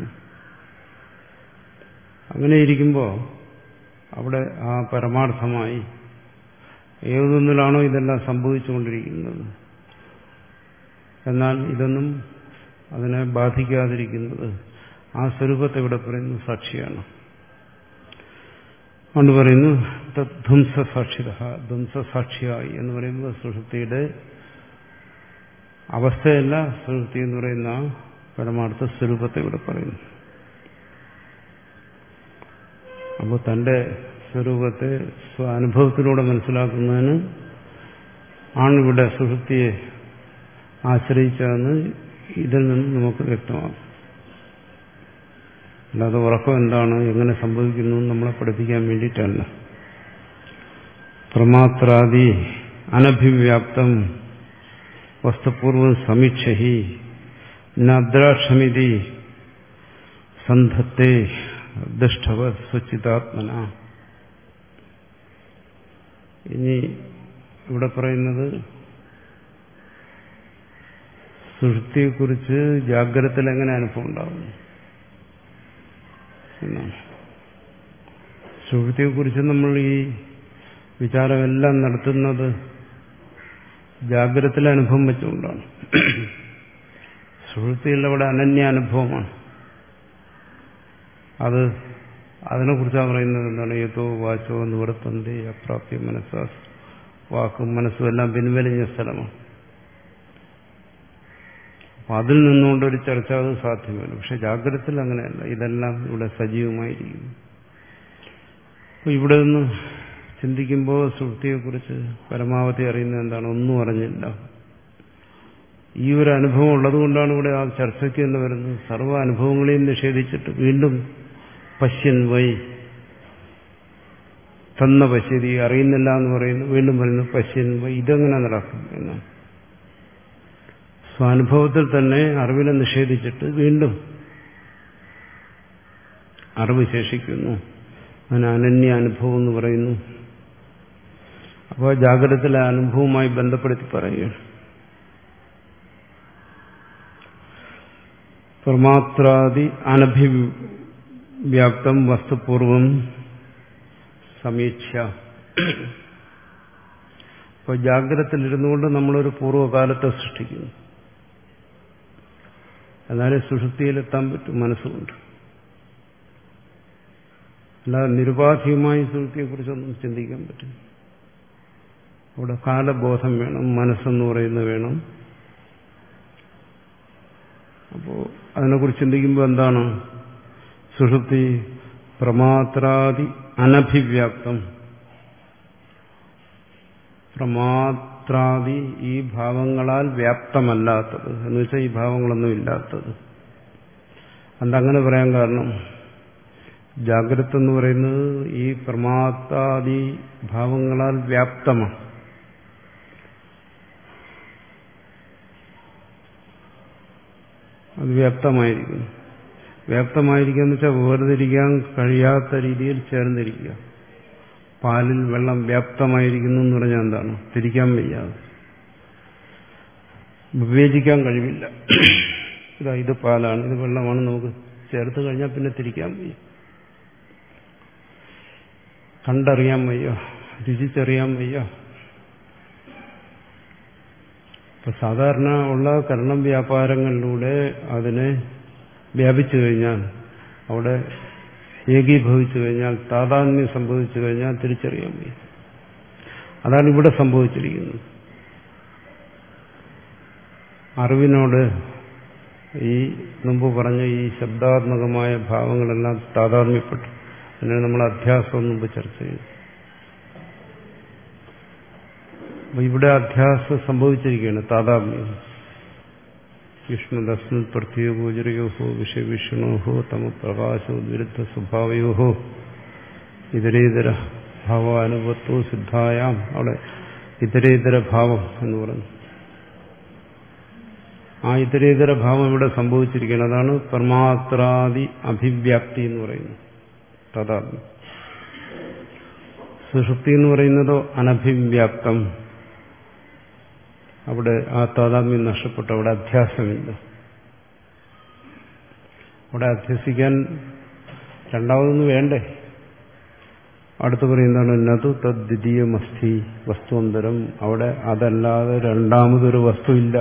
അങ്ങനെ ഇരിക്കുമ്പോൾ അവിടെ ആ പരമാർത്ഥമായി ഏതൊന്നിലാണോ ഇതെല്ലാം സംഭവിച്ചുകൊണ്ടിരിക്കുന്നത്, എന്നാൽ ഇതൊന്നും അതിനെ ബാധിക്കാതിരിക്കുന്നത് ആ സ്വരൂപത്തെ ഇവിടെ പറയുന്നു സാക്ഷിയാണ്. അതുകൊണ്ട് പറയുന്നു ധ്വംസസാക്ഷിത, ധ്വംസസാക്ഷിയായി എന്ന് പറയുമ്പോൾ സുഷുപ്തിയുടെ അവസ്ഥയല്ല, സുഷുപ്തി എന്ന് പറയുന്ന പരമാർത്ഥ സ്വരൂപത്തെ ഇവിടെ പറയുന്നു. അപ്പോൾ തന്റെ സ്വരൂപത്തെ സ്വാനുഭവത്തിലൂടെ മനസ്സിലാക്കുന്നതിന് ആണിവിടെ സുഷുപ്തിയെ ആശ്രയിച്ചതെന്ന് ഇതിൽ നിന്ന് നമുക്ക് വ്യക്തമാകും. അല്ലാതെ ഉറക്കം എന്താണ്, എങ്ങനെ സംഭവിക്കുന്നു എന്ന് നമ്മളെ പഠിപ്പിക്കാൻ വേണ്ടിയിട്ടല്ല. പ്രമാത്രാദി അനഭിവ്യാപ്തം വസ്തുപൂർവം സമീക്ഷഹി നദ്രാക്ഷമിതി സന്ധത്തെ ദുഷ്ടവ സ്വച്ഛിതാത്മന. ഇനി ഇവിടെ പറയുന്നത് സുഷുപ്തിയെക്കുറിച്ച് ജാഗ്രതത്തിൽ എങ്ങനെ അനുഭവം ഉണ്ടാകും എന്നാണ്. സുഷുപ്തിയെക്കുറിച്ച് നമ്മൾ ഈ വിചാരമെല്ലാം നടത്തുന്നത് ജാഗ്രതത്തിലെ അനുഭവം വെച്ചുകൊണ്ടാണ്. സുഷുപ്തിയിൽ അവിടെ അനന്യ അനുഭവമാണ്. അത് അതിനെക്കുറിച്ചാണ് പറയുന്നത്. എന്താണ്, ഏതോ വാച്ചോ നിവർത്തന്തി അപ്രാപ്യ മനസ്സാ, വാക്കും മനസ്സും എല്ലാം പിൻവലിഞ്ഞ സ്ഥലമാണ്. അപ്പം അതിൽ നിന്നുകൊണ്ടൊരു ചർച്ച അത് സാധ്യമല്ല. പക്ഷെ ജാഗ്രതത്തിൽ അങ്ങനെയല്ല, ഇതെല്ലാം ഇവിടെ സജീവമായിരിക്കുന്നു. അപ്പോൾ ഇവിടെ നിന്ന് ചിന്തിക്കുമ്പോൾ സുഷുപ്തിയെക്കുറിച്ച് പരമാവധി അറിയുന്നത് എന്താണ്, ഒന്നും അറിഞ്ഞില്ല. ഈ ഒരു അനുഭവം ഉള്ളതുകൊണ്ടാണ് ഇവിടെ ആ ചർച്ചയ്ക്ക് എന്ന് വരുന്നത്. സർവ്വ അനുഭവങ്ങളെയും നിഷേധിച്ചിട്ട് വീണ്ടും പശ്യൻ വൈ തന്ന പശ്യതി, അറിയുന്നില്ല എന്ന് പറയുന്നു, വീണ്ടും പറയുന്നു പശ്യൻ വൈ. ഇതെങ്ങനെ നടക്കും എന്നാണ്. സ്വാനുഭവത്തിൽ തന്നെ അറിവിനെ നിഷേധിച്ചിട്ട് വീണ്ടും അറിവ് ശേഷിക്കുന്നു. അതിന് അനന്യ അനുഭവം എന്ന് പറയുന്നു. അപ്പോൾ ജാഗ്രതത്തിലെ അനുഭവവുമായി ബന്ധപ്പെടുത്തി പറയുകയാണ്. പ്രമാത്രാദി അനഭിവ്യാപ്തം വസ്തുപൂർവം സമീക്ഷ. അപ്പോൾ ജാഗ്രതത്തിലിരുന്നുകൊണ്ട് നമ്മളൊരു പൂർവ്വകാലത്തെ സൃഷ്ടിക്കുന്നു. എന്നാലേ സുഷുപ്തിയിലെത്താൻ പറ്റും മനസ്സുകൊണ്ട്. അല്ലാതെ നിരുപാധികമായി സുഷുപ്തിയെക്കുറിച്ചൊന്നും ചിന്തിക്കാൻ പറ്റും. അവിടെ കാലബോധം വേണം, മനസ്സെന്ന് പറയുന്നത് വേണം. അപ്പോൾ അതിനെക്കുറിച്ച് ചിന്തിക്കുമ്പോൾ എന്താണ്? സുഷുപ്തി പ്രമാത്രാദി അനഭിവ്യാപ്തം. പ്രമാത്രാദി ഈ ഭാവങ്ങളാൽ വ്യാപ്തമല്ലാത്തത് എന്ന് വെച്ചാൽ ഈ ഭാവങ്ങളൊന്നും ഇല്ലാത്തത്. അതങ്ങനെ പറയാൻ കാരണം ജാഗ്രത എന്ന് പറയുന്നത് ഈ പ്രമാത്രാദി ഭാവങ്ങളാൽ വ്യാപ്തമാണ്. അത് വ്യാപ്തമായിരിക്കുന്നു. വ്യാപ്തമായിരിക്കുക എന്ന് വെച്ചാൽ വേർതിരിക്കാൻ കഴിയാത്ത രീതിയിൽ ചേർന്നിരിക്കുക. പാലിൽ വെള്ളം വ്യാപ്തമായിരിക്കുന്നു എന്ന് പറഞ്ഞാൽ എന്താണ്? തിരിക്കാൻ വയ്യാതെ, വിവേചിക്കാൻ കഴിവില്ല. ഇതാ ഇത് പാലാണ്, ഇത് വെള്ളമാണ്, നമുക്ക് ചേർത്ത് കഴിഞ്ഞാൽ പിന്നെ തിരിക്കാൻ വയ്യ, കണ്ടറിയാൻ വയ്യ, രുചിച്ചറിയാൻ വയ്യ. ഇപ്പൊ സാധാരണ ഉള്ള കരണം വ്യാപാരങ്ങളിലൂടെ അതിനെ വ്യാപിച്ചു കഴിഞ്ഞാൽ, അവിടെ ഏകീഭവിച്ചു കഴിഞ്ഞാൽ, താതാത്മ്യം സംഭവിച്ചു കഴിഞ്ഞാൽ തിരിച്ചറിയാൻ വയ്യ. അതാണ് ഇവിടെ സംഭവിച്ചിരിക്കുന്നത്. അറിവിനോട് ഈ മുമ്പ് പറഞ്ഞ ഈ ശബ്ദാത്മകമായ ഭാവങ്ങളെല്ലാം താതാത്മ്യപ്പെട്ടു. അതിനെ നമ്മൾ അധ്യാസം മുമ്പ് ചർച്ച ചെയ്തു. അപ്പൊ ഇവിടെ അധ്യാസം സംഭവിച്ചിരിക്കുകയാണ്, താതാത്മ്യം. യുഷ്മദസ്മ പ്രത്യേകോചരയോഹോ വിഷയവിഷണോഹോ തമപ്രകാശോ വിരുദ്ധ സ്വഭാവയോഹോ ഇതരേതര ഭാവാനുഭവത്തോ സിദ്ധായാം. അവിടെ ഇതരേതര ഭാവം എന്ന് പറഞ്ഞു. ആ ഇതരേതര ഭാവം ഇവിടെ സംഭവിച്ചിരിക്കുകയാണ്. അതാണ് പ്രമാത്രാദി അഭിവ്യാപ്തി എന്ന് പറയുന്നത്, താതാത്മ്യം. സുഷുപ്തി എന്ന് പറയുന്നതോ അനഭിവ്യാപ്തം. അവിടെ ആ താതാത്മ്യം നഷ്ടപ്പെട്ടു, അവിടെ അധ്യാസമില്ല. അവിടെ അധ്യസിക്കാൻ രണ്ടാമതൊന്നും വേണ്ടേ? അടുത്ത് പറയുന്നതാണ് നതു തദ്ദ്വിതീയമസ്തി വസ്തുവന്തരം. അവിടെ അതല്ലാതെ രണ്ടാമതൊരു വസ്തുവില്ല.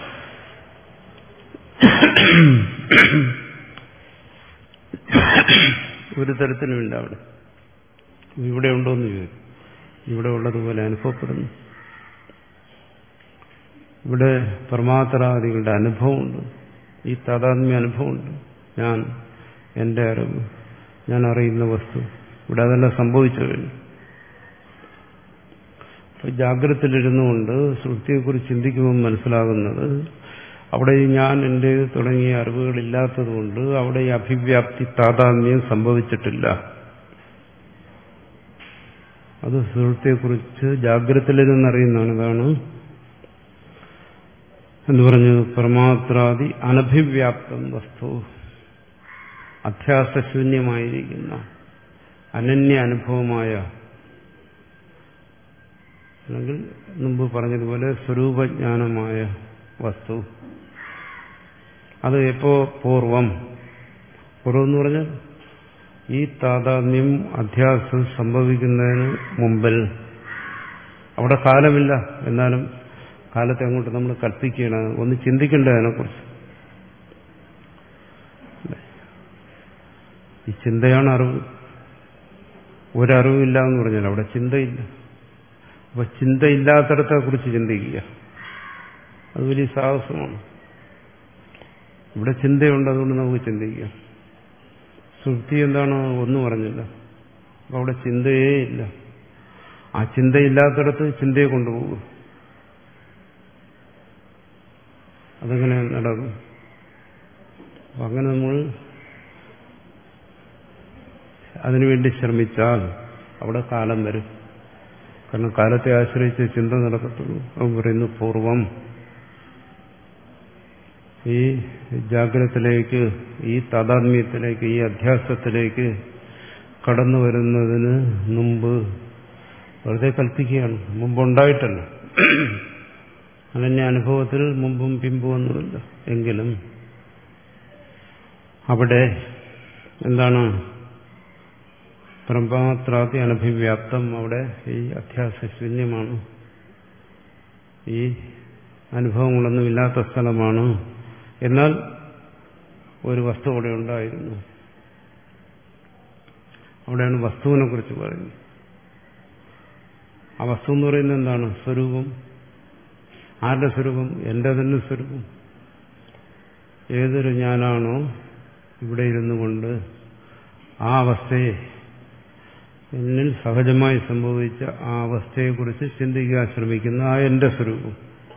ഒരു തരത്തിലുമില്ല അവിടെ. ഇവിടെ ഉണ്ടോയെന്ന് ചോദിക്കും. ഇവിടെ ഉള്ളതുപോലെ അനുഭവപ്പെടുന്നു. ഇവിടെ പരമാത്രാദികളുടെ അനുഭവമുണ്ട്, ഈ താതാത്മ്യ അനുഭവമുണ്ട്. ഞാൻ, എന്റെ അറിവ്, ഞാൻ അറിയുന്ന വസ്തു, ഇവിടെ അതെല്ലാം സംഭവിച്ചു കഴിഞ്ഞു. അപ്പൊ ജാഗ്രതയിലിരുന്നുകൊണ്ട് സുഷുപ്തിയെക്കുറിച്ച് ചിന്തിക്കുമ്പോൾ മനസ്സിലാകുന്നത് അവിടെ ഈ ഞാൻ, എൻ്റെ തുടങ്ങിയ അറിവുകളില്ലാത്തതുകൊണ്ട് അവിടെ ഈ അഭിവ്യാപ്തി താതാത്മ്യം സംഭവിച്ചിട്ടില്ല. അത് സുഷുപ്തിയെക്കുറിച്ച് ജാഗ്രതയിലിരുന്നറിയുന്നതാണ്. ഇതാണ് എന്ന് പറഞ്ഞു, പരമാത്രാദി അനഭിവ്യാപ്തം വസ്തു, അധ്യാസശൂന്യമായിരിക്കുന്ന അനന്യ അനുഭവമായ, അല്ലെങ്കിൽ മുമ്പ് പറഞ്ഞതുപോലെ സ്വരൂപജ്ഞാനമായ വസ്തു. അത് എപ്പോ? പൂർവം. പൂർവം എന്ന് പറഞ്ഞാൽ ഈ താതാത്മ്യം അധ്യാസം സംഭവിക്കുന്നതിന് മുമ്പിൽ. അവിടെ കാലമില്ല, എന്നാലും കാലത്തെ അങ്ങോട്ട് നമ്മൾ കൽപ്പിക്കുകയാണ്, ഒന്ന് ചിന്തിക്കേണ്ട അതിനെക്കുറിച്ച്. ഈ ചിന്തയാണ് അറിവ്. ഒരറിവില്ല എന്ന് പറഞ്ഞാൽ അവിടെ ചിന്തയില്ല. അപ്പൊ ചിന്തയില്ലാത്തടത്തെ കുറിച്ച് ചിന്തിക്കുക, അത് വലിയ സാഹസമാണ്. ഇവിടെ ചിന്തയുണ്ട്, അതുകൊണ്ട് നമുക്ക് ചിന്തിക്കാം. സുഷുപ്തി എന്താണ്? ഒന്നും പറഞ്ഞില്ല. അപ്പൊ അവിടെ ചിന്തയേ ഇല്ല. ആ ചിന്തയില്ലാത്തടത്ത് ചിന്തയെ കൊണ്ടുപോകും. അതെങ്ങനെ നടക്കും? അപ്പൊ അങ്ങനെ നമ്മൾ അതിനുവേണ്ടി ശ്രമിച്ചാൽ അവിടെ കാലം വരും. കാരണം കാലത്തെ ആശ്രയിച്ച് ചിന്ത നടക്കത്തുള്ളൂ. അവൻ പറയുന്നു പൂർവം. ഈ ജാഗ്രതത്തിലേക്ക്, ഈ താതാത്മ്യത്തിലേക്ക്, ഈ അധ്യാസത്തിലേക്ക് കടന്നു വരുന്നതിന് മുമ്പ് വെറുതെ കൽപ്പിക്കുകയാണ്. മുമ്പുണ്ടായിട്ടല്ല, അനന്യ അനുഭവത്തിൽ മുമ്പും പിമ്പുമൊന്നുമില്ല. എങ്കിലും അവിടെ എന്താണ്? പരമാത്രാദി അനഭിവ്യാപ്തം. അവിടെ ഈ അധ്യാസശൂന്യമാണ്, ഈ അനുഭവങ്ങളൊന്നും ഇല്ലാത്ത സ്ഥലമാണ്. എന്നാൽ ഒരു വസ്തു അവിടെ ഉണ്ടായിരുന്നു. അവിടെയാണ് വസ്തുവിനെ കുറിച്ച് പറയുന്നത്. ആ വസ്തു എന്ന് പറയുന്നത് എന്താണ്? സ്വരൂപം. ആരുടെ സ്വരൂപം? എന്റെ തന്നെ സ്വരൂപം. ഏതൊരു ഞാനാണോ ഇവിടെ ഇരുന്നു കൊണ്ട് ആ അവസ്ഥയെ, എന്നിൽ സഹജമായി സംഭവിച്ച ആ അവസ്ഥയെക്കുറിച്ച് ചിന്തിക്കാൻ ശ്രമിക്കുന്ന ആ എന്റെ സ്വരൂപം.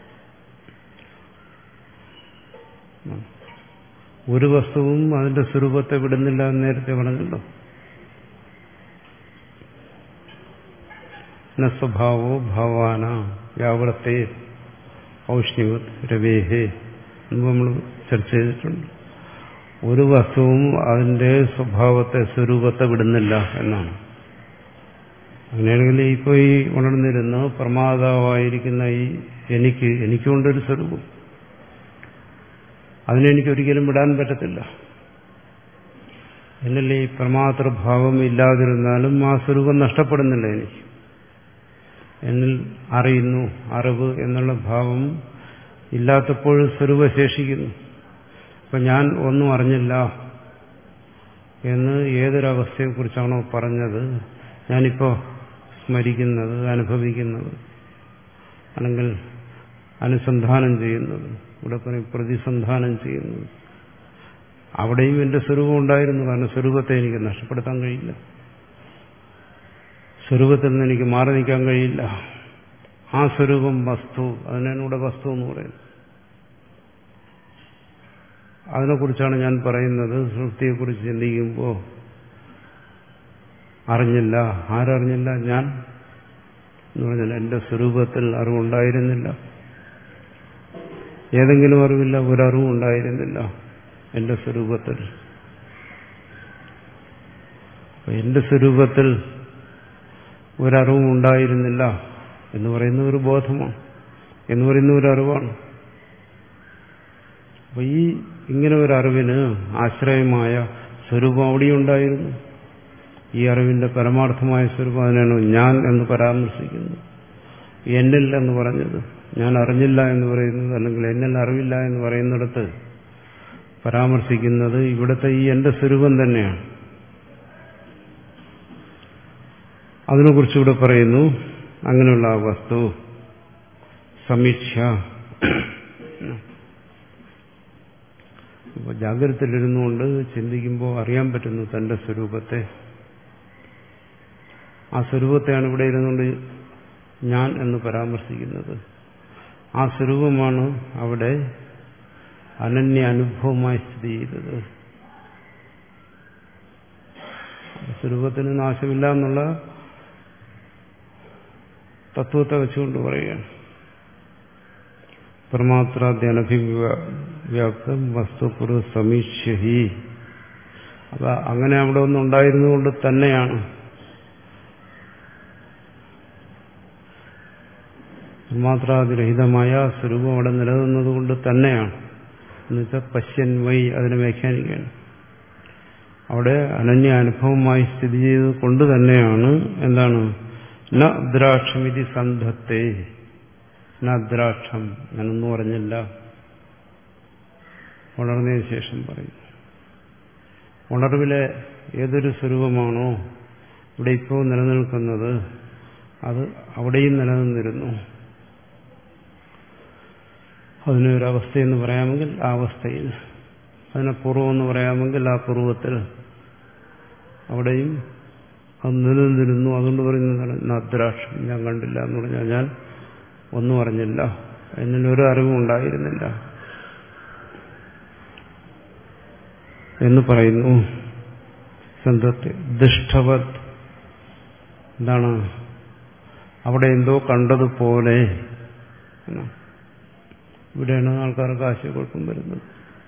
ഒരു വസ്തുവും അതിന്റെ സ്വരൂപത്തെ വിടുന്നില്ല എന്ന് നേരത്തെ പറഞ്ഞല്ലോ. ന സ്വഭാവോ ഭാവാന വ്യാവൃത്തേ ഔഷ്ണിവത് രവേഹേ എന്ന് നമ്മൾ ചർച്ച ചെയ്തിട്ടുണ്ട്. ഒരു വസ്തുവും അതിന്റെ സ്വഭാവത്തെ, സ്വരൂപത്തെ വിടുന്നില്ല എന്നാണ്. അങ്ങനെയാണെങ്കിൽ ഇപ്പൊ ഈ ഉണർന്നിരുന്ന പ്രമാതാവായിരിക്കുന്ന ഈ എനിക്ക് എനിക്കുകൊണ്ടൊരു സ്വരൂപം, അതിനെനിക്കൊരിക്കലും വിടാൻ പറ്റത്തില്ല. എന്നല്ലേ ഈ പ്രമാതൃഭാവം ഇല്ലാതിരുന്നാലും ആ സ്വരൂപം നഷ്ടപ്പെടുന്നില്ല. എനിക്ക് എന്നിൽ അറിയുന്നു, അറിവ് എന്നുള്ള ഭാവം ഇല്ലാത്തപ്പോഴും സ്വരൂപം ശേഷിക്കുന്നു. അപ്പൊ ഞാൻ ഒന്നും അറിഞ്ഞില്ല എന്ന് ഏതൊരവസ്ഥയെക്കുറിച്ചാണോ പറഞ്ഞത്, ഞാനിപ്പോ സ്മരിക്കുന്നത്, അനുഭവിക്കുന്നത്, അല്ലെങ്കിൽ അനുസന്ധാനം ചെയ്യുന്നത്, ഇവിടെ പറയും പ്രതിസന്ധാനം ചെയ്യുന്നത്, അവിടെയും എന്റെ സ്വരൂപം ഉണ്ടായിരുന്നു. കാരണം സ്വരൂപത്തെ എനിക്ക് നഷ്ടപ്പെടുത്താൻ കഴിയില്ല, സ്വരൂപത്തിൽ നിന്ന് എനിക്ക് മാറി നിൽക്കാൻ കഴിയില്ല. ആ സ്വരൂപം വസ്തു, അതിനാണ് ഇവിടെ വസ്തു എന്ന് പറയുന്നത്. അതിനെക്കുറിച്ചാണ് ഞാൻ പറയുന്നത്. സൃഷ്ടിയെക്കുറിച്ച് ചിന്തിക്കുമ്പോൾ അറിഞ്ഞില്ല. ആരറിഞ്ഞില്ല? ഞാൻ എന്ന് പറഞ്ഞാൽ എന്റെ സ്വരൂപത്തിൽ അറിവുണ്ടായിരുന്നില്ല. ഏതെങ്കിലും അറിവില്ല, ഒരറിവും ഉണ്ടായിരുന്നില്ല എന്റെ സ്വരൂപത്തിൽ. എന്റെ സ്വരൂപത്തിൽ ഒരറിവും ഉണ്ടായിരുന്നില്ല എന്ന് പറയുന്ന ഒരു ബോധമാണ്, എന്ന് പറയുന്ന ഒരു അറിവാണ്. അപ്പൊ ഈ ഇങ്ങനെ ഒരു അറിവിന് ആശ്രയമായ സ്വരൂപം അവിടെയും ഉണ്ടായിരുന്നു. ഈ അറിവിന്റെ പരമാർത്ഥമായ സ്വരൂപം അതിനാണ് ഞാൻ എന്ന് പരാമർശിക്കുന്നത്. എന്നിൽ എന്ന് പറഞ്ഞത്, ഞാൻ അറിഞ്ഞില്ല എന്ന് പറയുന്നത്, അല്ലെങ്കിൽ എന്നിൽ അറിവില്ല എന്ന് പറയുന്നിടത്ത് പരാമർശിക്കുന്നത് ഇവിടുത്തെ ഈ എന്റെ സ്വരൂപം തന്നെയാണ്. അതിനെക്കുറിച്ച് ഇവിടെ പറയുന്നു. അങ്ങനെയുള്ള ആ വസ്തു സമീക്ഷ. ഇപ്പോൾ ജാഗ്രതയിലിരുന്നുകൊണ്ട് ചിന്തിക്കുമ്പോൾ അറിയാൻ പറ്റുന്നു തന്റെ സ്വരൂപത്തെ. ആ സ്വരൂപത്തെയാണ് ഇവിടെ ഇരുന്നുകൊണ്ട് ഞാൻ എന്ന് പരാമർശിക്കുന്നത്. ആ സ്വരൂപമാണ് അവിടെ അനന്യ അനുഭവമായി സ്ഥിതി ചെയ്തത്. സ്വരൂപത്തിന് നാശമില്ല എന്നുള്ള തത്വത്തെ വെച്ചുകൊണ്ട് പറയുകയാണ്. പ്രമാത്രാദ്യനഭിവ്യാപ്തം വസ്തുപുരു സമീക്ഷ്യഹി. അപ്പൊ അങ്ങനെ അവിടെ ഒന്നുണ്ടായിരുന്നുകൊണ്ട് തന്നെയാണ് പ്രമാത്രാതിരഹിതമായ സ്വരൂപം അവിടെ നിലനിന്നതുകൊണ്ട് തന്നെയാണ്. എന്നുവെച്ചാൽ പശ്യൻ വൈ അതിനെ വ്യാഖ്യാനിക്കുകയാണ്. അവിടെ അനന്യ അനുഭവമായി സ്ഥിതി ചെയ്തത് കൊണ്ട് തന്നെയാണ് എന്താണ് ന ദ്രാക്ഷമിതി സന്ധത്തെ. ന ദ്രാക്ഷം, ഞാനൊന്നും പറഞ്ഞില്ല. ഉണർന്നതിന് ശേഷം പറയും. ഉണർവിലെ ഏതൊരു സ്വരൂപമാണോ ഇവിടെ ഇപ്പോൾ നിലനിൽക്കുന്നത് അത് അവിടെയും നിലനിന്നിരുന്നു. അതിനൊരവസ്ഥയെന്ന് പറയാമെങ്കിൽ ആ അവസ്ഥയിൽ, അതിനെ പൂർവ്വമെന്ന് പറയാമെങ്കിൽ ആ പൂർവ്വത്തിൽ അവിടെയും അത് നിലനിന്നിരുന്നു. അതുകൊണ്ട് പറയുന്നതാണ് നദ്രാക്ഷം, ഞാൻ കണ്ടില്ല എന്ന് പറഞ്ഞാൽ ഞാൻ ഒന്നും അറിഞ്ഞില്ല, എന്നിലൊരു അറിവും ഉണ്ടായിരുന്നില്ല എന്ന് പറയുന്നു. സന്തത്തെ ദുഷ്ടവത്, എന്താണ് അവിടെ എന്തോ കണ്ടതുപോലെ. ഇവിടെയാണ് ആൾക്കാർക്ക് ആശയക്കുഴപ്പം വരുന്നത്.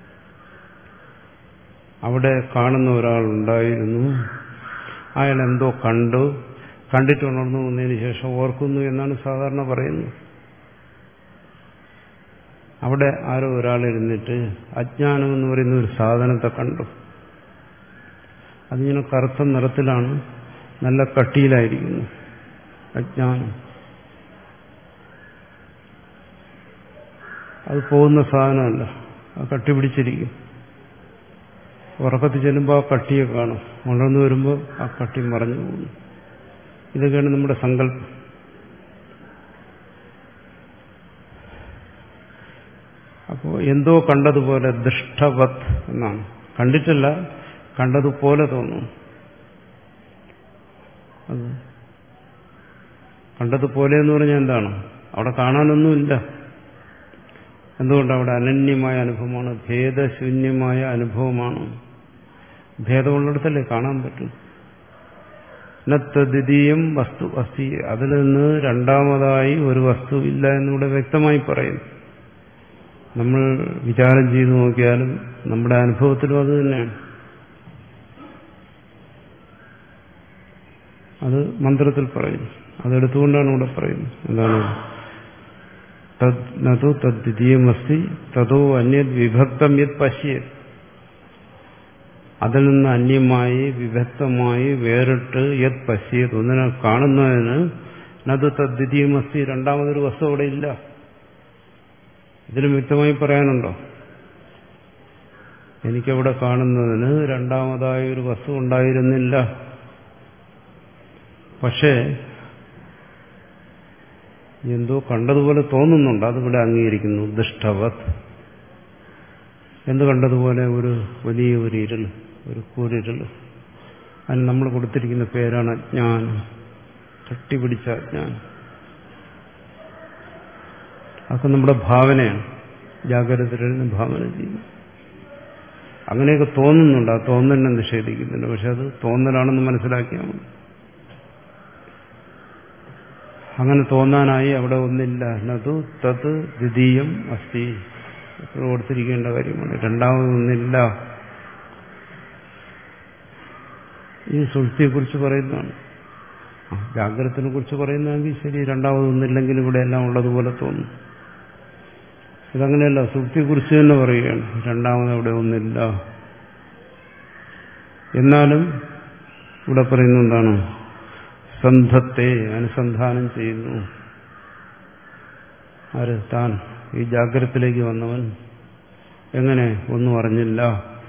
അവിടെ കാണുന്ന ഒരാളുണ്ടായിരുന്നു, അയാൾ എന്തോ കണ്ടു, കണ്ടിട്ടുണർന്നു വന്നതിന് ശേഷം ഓർക്കുന്നു എന്നാണ് സാധാരണ പറയുന്നത്. അവിടെ ആരോ ഒരാളിരുന്നിട്ട് അജ്ഞാനം എന്ന് പറയുന്ന ഒരു സാധനത്തെ കണ്ടു. അതിങ്ങനെ കറുത്ത നിറത്തിലാണ്, നല്ല കട്ടിയിലായിരിക്കുന്നു അജ്ഞാനം. അത് പോകുന്ന സാധനമല്ല, അത് കട്ടിപിടിച്ചിരിക്കും. ഉറക്കത്തിൽ ചെല്ലുമ്പോൾ ആ കട്ടിയെ കാണും, ഉണർന്നു വരുമ്പോൾ ആ കട്ടി മറഞ്ഞു പോകുന്നു. ഇതൊക്കെയാണ് നമ്മുടെ സങ്കല്പം. അപ്പോൾ എന്തോ കണ്ടതുപോലെ ദൃഷ്ടവത് എന്നാണ്. കണ്ടിട്ടില്ല, കണ്ടതുപോലെ തോന്നുന്നു. അത് കണ്ടതുപോലെ എന്ന് പറഞ്ഞാൽ എന്താണ്? അവിടെ കാണാനൊന്നുമില്ല. എന്തുകൊണ്ട്? അവിടെ അനന്യമായ അനുഭവമാണ്, ഭേദശൂന്യമായ അനുഭവമാണ്. ഭേദമുള്ളിടത്തല്ലേ കാണാൻ പറ്റും. നദ്വിതീയം വസ്തു അസ്തി, അതിൽ നിന്ന് രണ്ടാമതായി ഒരു വസ്തു ഇല്ല എന്നിവിടെ വ്യക്തമായി പറയും. നമ്മൾ വിചാരം ചെയ്തു നോക്കിയാലും നമ്മുടെ അനുഭവത്തിലും അത് തന്നെയാണ്. അത് മന്ത്രത്തിൽ പറയുന്നു. അതെടുത്തുകൊണ്ടാണ് ഇവിടെ പറയുന്നത്. എന്താണ്? തദ്നതു തദ്വിതീയമസ്തി തതോ അന്യത് വിഭക്തം യത് പശ്യത്. അതിൽ നിന്ന് അന്യമായി വിഭക്തമായി വേറിട്ട് യത് പശ്യത്, ഒന്നിനെ കാണുന്നതിന് നതു തദ്വിതീയമസ്തി, രണ്ടാമതൊരു വസ്തു അവിടെ ഇല്ല. ഇതിലും വ്യക്തമായി പറയാനുണ്ടോ? എനിക്കവിടെ കാണുന്നതിന് രണ്ടാമതായ ഒരു വസ്തു ഉണ്ടായിരുന്നില്ല. പക്ഷേ എന്തോ കണ്ടതുപോലെ തോന്നുന്നുണ്ട്, അതിവിടെ അംഗീകരിക്കുന്നു. ദൃഷ്ടവത്, എന്ത് കണ്ടതുപോലെ? ഒരു വലിയ ഒരു ഇരുൾ, ഒരു കൂരിരുൾ. അതിന് നമ്മൾ കൊടുത്തിരിക്കുന്ന പേരാണ് അജ്ഞാനം, തട്ടിപ്പിടിച്ച അജ്ഞാനം. അതൊക്കെ നമ്മുടെ ഭാവനയാണ്. ജാഗ്രതയിൽ ഭാവന ചെയ്യുന്നു. അങ്ങനെയൊക്കെ തോന്നുന്നുണ്ട്. ആ തോന്നലിനെ നിഷേധിക്കുന്നുണ്ട്. പക്ഷെ അത് തോന്നലാണെന്ന് മനസ്സിലാക്കിയാൽ മതി. അങ്ങനെ തോന്നാനായി അവിടെ ഒന്നില്ല. നതു തത് ദ്വിതീയം അസ്തി, എപ്പോഴും ഓർത്തിരിക്കേണ്ട കാര്യമാണ്. രണ്ടാമതൊന്നില്ല. ഈ സുഷുപ്തിയെക്കുറിച്ച് പറയുന്നതാണ്. ജാഗ്രതത്തിനെ കുറിച്ച് പറയുന്നതെങ്കിൽ ശരി, രണ്ടാമതൊന്നില്ലെങ്കിൽ ഇവിടെ എല്ലാം ഉള്ളതുപോലെ തോന്നും. ഇതങ്ങനെയല്ല, സുഷുപ്തിയെക്കുറിച്ച് തന്നെ പറയുകയാണ്. രണ്ടാമത് അവിടെ ഒന്നില്ല. എന്നാലും ഇവിടെ പറയുന്ന എന്താണ്? സന്ധത്തെ അനുസന്ധാനം ചെയ്യുന്നു. ആര്? താൻ, ഈ ജാഗ്രതത്തിലേക്ക് വന്നവൻ. എങ്ങനെ? ഒന്നും അറിഞ്ഞില്ല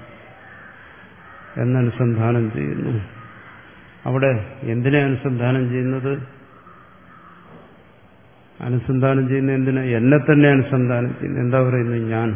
എന്നനുസന്ധാനം ചെയ്യുന്നു. അവിടെ എന്തിനെ അനുസന്ധാനം ചെയ്യുന്നത്? അനുസന്ധാനം ചെയ്യുന്ന എന്തിനാ? എന്നെ തന്നെ അനുസന്ധാനം ചെയ്യുന്നു. എന്താ പറയുന്നത്? ഞാൻ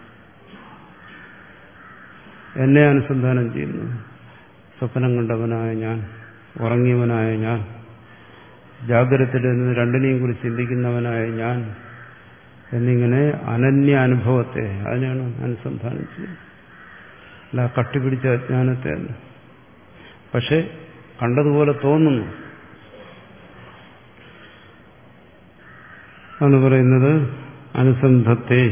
എന്നെ അനുസന്ധാനം ചെയ്യുന്നു. സ്വപ്നം കണ്ടവനായ ഞാൻ, ഉറങ്ങിയവനായ ഞാൻ, ജാഗ്രതത്തിൽ നിന്ന് രണ്ടിനെയും കുറിച്ച് ചിന്തിക്കുന്നവനായ ഞാൻ എന്നിങ്ങനെ അനന്യ അനുഭവത്തെ, അതിനാണ് അനുസന്ധാനം ചെയ്യുന്നത്. അല്ല കട്ടിപിടിച്ച അജ്ഞാനത്തെ അല്ല. പക്ഷെ കണ്ടതുപോലെ തോന്നുന്നു. ആണ് പറയുന്നത് അനുസന്ധത്തെ.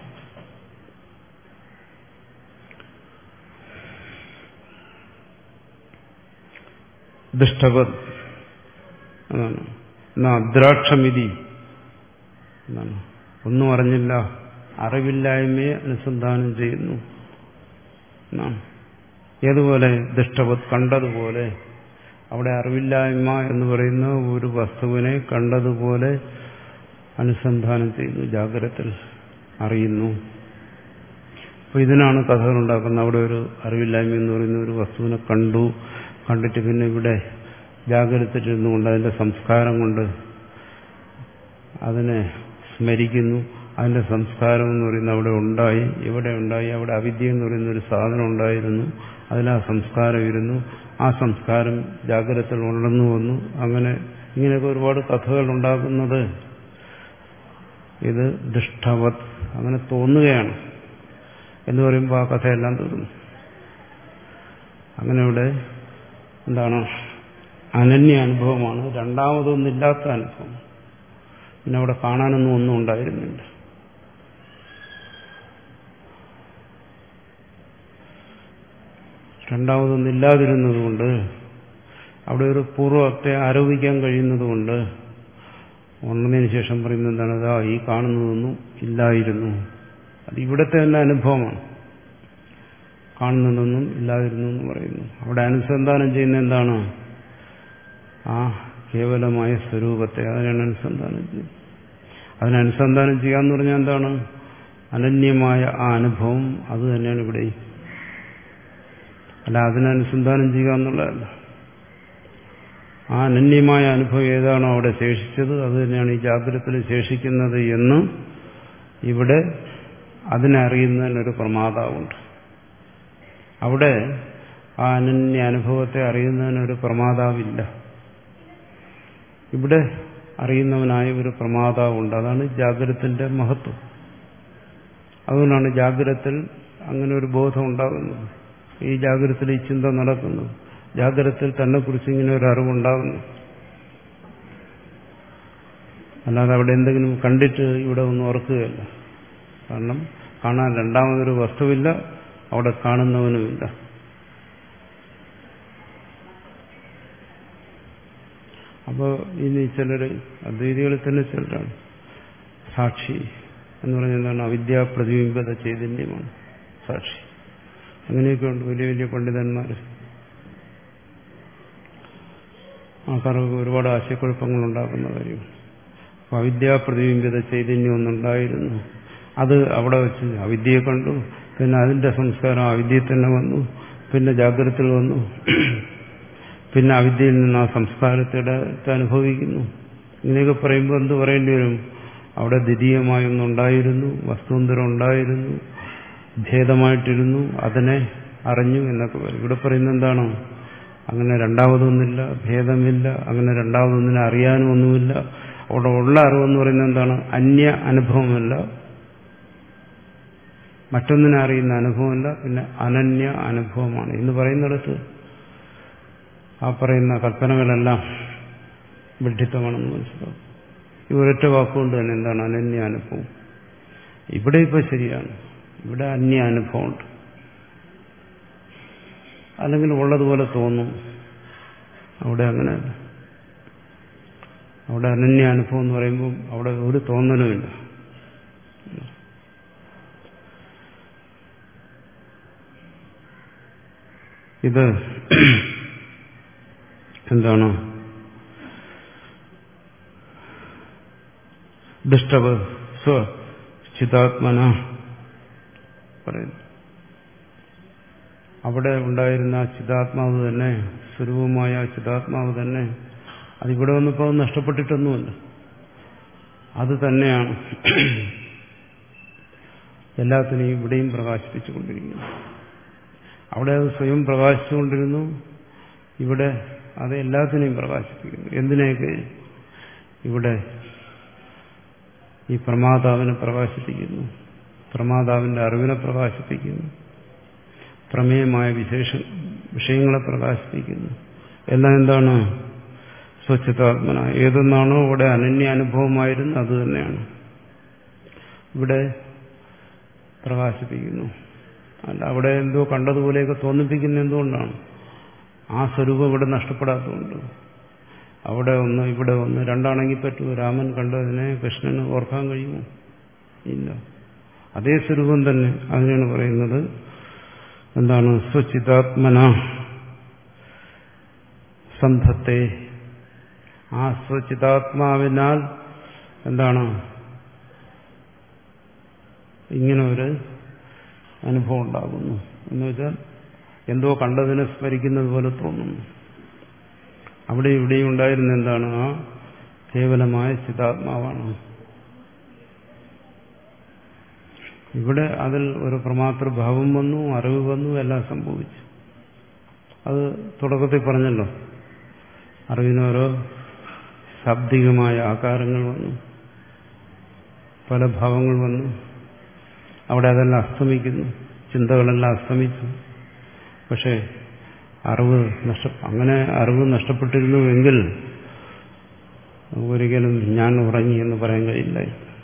ദൃഷ്ടവത് അതാണ്. എന്നാ അദ്രാക്ഷമിതി എന്നാണ്. ഒന്നും അറിഞ്ഞില്ല, അറിവില്ലായ്മയെ അനുസന്ധാനം ചെയ്യുന്നു എന്നാണ്. ഏതുപോലെ? ദൃഷ്ടവത്, കണ്ടതുപോലെ. അവിടെ അറിവില്ലായ്മ എന്ന് പറയുന്ന ഒരു വസ്തുവിനെ കണ്ടതുപോലെ അനുസന്ധാനം ചെയ്യുന്നു. ജാഗ്രതത്തിൽ അറിയുന്നു. അപ്പൊ ഇതിനാണ് കഥകൾ ഉണ്ടാക്കുന്നത്. അവിടെ ഒരു അറിവില്ലായ്മ എന്ന് പറയുന്ന ഒരു വസ്തുവിനെ കണ്ടു, കണ്ടിട്ട് പിന്നെ ഇവിടെ ജാഗ്രതത്തിലിരുന്നുകൊണ്ട് അതിന്റെ സംസ്കാരം കൊണ്ട് അതിനെ സ്മരിക്കുന്നു. അതിന്റെ സംസ്കാരം എന്ന് പറയുന്നത് അവിടെ ഉണ്ടായി, ഇവിടെ ഉണ്ടായി. അവിടെ അവിദ്യ എന്ന് പറയുന്ന ഒരു സാധനം ഉണ്ടായിരുന്നു, അതിൽ ആ സംസ്കാരം ഇരുന്നു. ആ സംസ്കാരം ജാഗ്രതത്തിൽ ഉണർന്നു വന്നു. അങ്ങനെ ഇങ്ങനെയൊക്കെ ഒരുപാട് കഥകൾ ഉണ്ടാക്കുന്നത് ഇത് ദൃഷ്ടവത്, അങ്ങനെ തോന്നുകയാണ് എന്ന് പറയുമ്പോൾ ആ കഥയെല്ലാം തീർന്നു. അങ്ങനെ ഇവിടെ എന്താണ്? അനന്യ അനുഭവമാണ്, രണ്ടാമതൊന്നില്ലാത്ത അനുഭവം. പിന്നെ അവിടെ കാണാനൊന്നും ഒന്നും ഉണ്ടായിരുന്നില്ല. രണ്ടാമതൊന്നില്ലാതിരുന്നതുകൊണ്ട്, അവിടെ ഒരു പൂർവ്വത്തെ ആരോപിക്കാൻ കഴിയുന്നതുകൊണ്ട് ഉണർന്നതിന് ശേഷം പറയുന്നത് എന്താണ്? അതാ ഈ കാണുന്നതൊന്നും ഇല്ലായിരുന്നു. അത് ഇവിടുത്തെ തന്നെ അനുഭവമാണ്. കാണുന്നതൊന്നും ഇല്ലാതിരുന്നു എന്ന് പറയുന്നു. അവിടെ അനുസന്ധാനം ചെയ്യുന്ന എന്താണ്? ആ കേവലമായ സ്വരൂപത്തെ, അതിനാണ് അനുസന്ധാനം ചെയ്യുന്നത്. അതിനനുസന്ധാനം ചെയ്യാന്ന് പറഞ്ഞാൽ എന്താണ്? അനന്യമായ ആ അനുഭവം അത് തന്നെയാണ് ഇവിടെ. അല്ല അതിനനുസന്ധാനം ചെയ്യുക എന്നുള്ളതല്ല. ആ അനന്യമായ അനുഭവം ഏതാണോ അവിടെ ശേഷിച്ചത് അത് തന്നെയാണ് ഈ ജാഗ്രതത്തിൽ ശേഷിക്കുന്നത് എന്ന് ഇവിടെ അതിനെ അറിയുന്നതിനൊരു പ്രമാതാവുണ്ട്. അവിടെ ആ അനന്യ അനുഭവത്തെ അറിയുന്നതിനൊരു പ്രമാതാവില്ല. ഇവിടെ അറിയുന്നവനായ ഒരു പ്രമാതാവുണ്ട്. അതാണ് ജാഗ്രതത്തിന്റെ മഹത്വം. അതുകൊണ്ടാണ് ജാഗ്രതത്തിൽ അങ്ങനെ ഒരു ബോധം ഉണ്ടാകുന്നത്. ഈ ജാഗ്രതത്തിൽ ഈ ചിന്ത നടക്കുന്നു. ജാഗ്രതത്തിൽ തന്നെ കുറിച്ച് ഇങ്ങനെ ഒരു അറിവുണ്ടാകുന്നു. അല്ലാതെ അവിടെ എന്തെങ്കിലും കണ്ടിട്ട് ഇവിടെ ഒന്നും ഓർക്കുകയല്ല. കാരണം കാണാൻ രണ്ടാമതൊരു വസ്തുവില്ല, അവിടെ കാണുന്നവനുമില്ല. അപ്പോൾ ഇനി ചിലർ അദ്വൈതികളിൽ തന്നെ ചിലരാണ് സാക്ഷി എന്ന് പറഞ്ഞാൽ എന്താണ്? അവിദ്യാ പ്രതിബിംബത ചൈതന്യമാണ് സാക്ഷി. അങ്ങനെയൊക്കെ ഉണ്ട് വലിയ വലിയ പണ്ഡിതന്മാർ. ആൾക്കാർക്ക് ഒരുപാട് ആശയക്കുഴപ്പങ്ങൾ ഉണ്ടാക്കുന്ന കാര്യം. അപ്പോൾ അവിദ്യാ പ്രതിബിംബത ചൈതന്യം ഒന്നുണ്ടായിരുന്നു, അത് അവിടെ വെച്ച് അവിദ്യയെ കണ്ടു, പിന്നെ അതിന്റെ സംസ്കാരം അവിദ്യയിൽ തന്നെ വന്നു, പിന്നെ ജാഗ്രതയിൽ വന്നു, പിന്നെ അവിദ്യയിൽ നിന്ന് ആ സംസ്കാരത്തെ അനുഭവിക്കുന്നു. ഇങ്ങനെയൊക്കെ പറയുമ്പോൾ എന്ത് പറയേണ്ടി വരും? അവിടെ ദ്വിതീയമായൊന്നുണ്ടായിരുന്നു, വസ്തുന്തരം ഉണ്ടായിരുന്നു, ഭേദമായിട്ടിരുന്നു, അതിനെ അറിഞ്ഞു എന്നൊക്കെ പറയും. ഇവിടെ പറയുന്നത് എന്താണ്? അങ്ങനെ രണ്ടാമതൊന്നുമില്ല, ഭേദമില്ല, അങ്ങനെ രണ്ടാമതൊന്നിനെ അറിയാനും ഒന്നുമില്ല. അവിടെ ഉള്ള അറിവെന്ന് പറയുന്നത് എന്താണ്? അന്യ അനുഭവമല്ല, മറ്റൊന്നിനെ അറിയുന്ന അനുഭവമല്ല, പിന്നെ അനന്യ അനുഭവമാണ് എന്ന് പറയുന്നിടത്ത് ആ പറയുന്ന കൽപ്പനകളെല്ലാം വിഡ്ഢിത്തമാണെന്ന് മനസ്സിലാവും. ഈ ഒരൊറ്റ വാക്കുകൊണ്ട് തന്നെ എന്താണ് അനന്യ അനുഭവം? ഇവിടെ ഇപ്പോൾ ശരിയാണ്, ഇവിടെ അന്യ അനുഭവമുണ്ട്. അല്ലെങ്കിൽ ഉള്ളതുപോലെ തോന്നും. അവിടെ അങ്ങനെയല്ല. അവിടെ അനന്യ അനുഭവം എന്ന് പറയുമ്പോൾ അവിടെ ഒരു തോന്നലുമില്ല. ഇത് എന്താണ്? ദുഷ്ടവ് സ്വചിതാത്മന പറയുന്നു. അവിടെ ഉണ്ടായിരുന്ന ചിതാത്മാവ് തന്നെ, സ്വരൂപമായ ചിതാത്മാവ് തന്നെ, അതിവിടെ വന്നപ്പോൾ അത് നഷ്ടപ്പെട്ടിട്ടൊന്നുമല്ല, അത് തന്നെയാണ് എല്ലാത്തിനെയും ഇവിടെയും പ്രകാശിപ്പിച്ചുകൊണ്ടിരിക്കുന്നു. അവിടെ അത് സ്വയം പ്രകാശിച്ചുകൊണ്ടിരുന്നു, ഇവിടെ അത് എല്ലാത്തിനെയും പ്രകാശിപ്പിക്കുന്നു. എന്തിനെയൊക്കെ? ഇവിടെ ഈ പ്രമാതാവിനെ പ്രകാശിപ്പിക്കുന്നു, പ്രമാതാവിന്റെ അറിവിനെ പ്രകാശിപ്പിക്കുന്നു, പ്രമേയമായ വിശേഷ വിഷയങ്ങളെ പ്രകാശിപ്പിക്കുന്നു. എല്ലാം എന്താണ്? സ്വച്ഛതാത്മന. ഏതൊന്നാണോ ഇവിടെ അനന്യ അനുഭവമായിരുന്നു അത് തന്നെയാണ് ഇവിടെ പ്രകാശിപ്പിക്കുന്നു. അല്ല അവിടെ എന്തോ കണ്ടതുപോലെയൊക്കെ തോന്നിപ്പിക്കുന്ന എന്തുകൊണ്ടാണ്? ആ സ്വരൂപം ഇവിടെ നഷ്ടപ്പെടാത്തതുകൊണ്ട്. അവിടെ ഒന്ന് ഇവിടെ ഒന്ന് രണ്ടാണെങ്കിൽ പറ്റുമോ? രാമൻ കണ്ടതിനെ കൃഷ്ണന് ഓർക്കാൻ കഴിയുമോ? ഇല്ല. അതേ സ്വരൂപം തന്നെ. അതിനാണ് പറയുന്നത് എന്താണ്? സ്വചിതാത്മന സന്ധത്തെ. ആ സ്വചിതാത്മാവിനാൽ എന്താണ് ഇങ്ങനെ ഒരു അനുഭവം ഉണ്ടാകുന്നു എന്ന് വെച്ചാൽ എന്തോ കണ്ടതിനെ സ്മരിക്കുന്നത് പോലെ തോന്നുന്നു. അവിടെ ഇവിടെയും ഉണ്ടായിരുന്ന എന്താണ്? ആ കേവലമായ ചിതാത്മാവാണ്. ഇവിടെ അതിൽ ഒരു പ്രമാതൃഭാവം വന്നു, അറിവ് വന്നു, എല്ലാം സംഭവിച്ചു. അത് തുടക്കത്തിൽ പറഞ്ഞല്ലോ, അറിവിനോരോ ശാബ്ദികമായ ആകാരങ്ങൾ വന്നു, പല ഭാവങ്ങൾ വന്നു. അവിടെ അതെല്ലാം അസ്തമിക്കുന്നു, ചിന്തകളെല്ലാം അസ്തമിച്ചു. പക്ഷേ അറിവ് നഷ്ട അങ്ങനെ അറിവ് നഷ്ടപ്പെട്ടിരുന്നുവെങ്കിൽ ഒരിക്കലും ഞാൻ ഉറങ്ങി എന്ന് പറയാൻ കഴിയില്ല.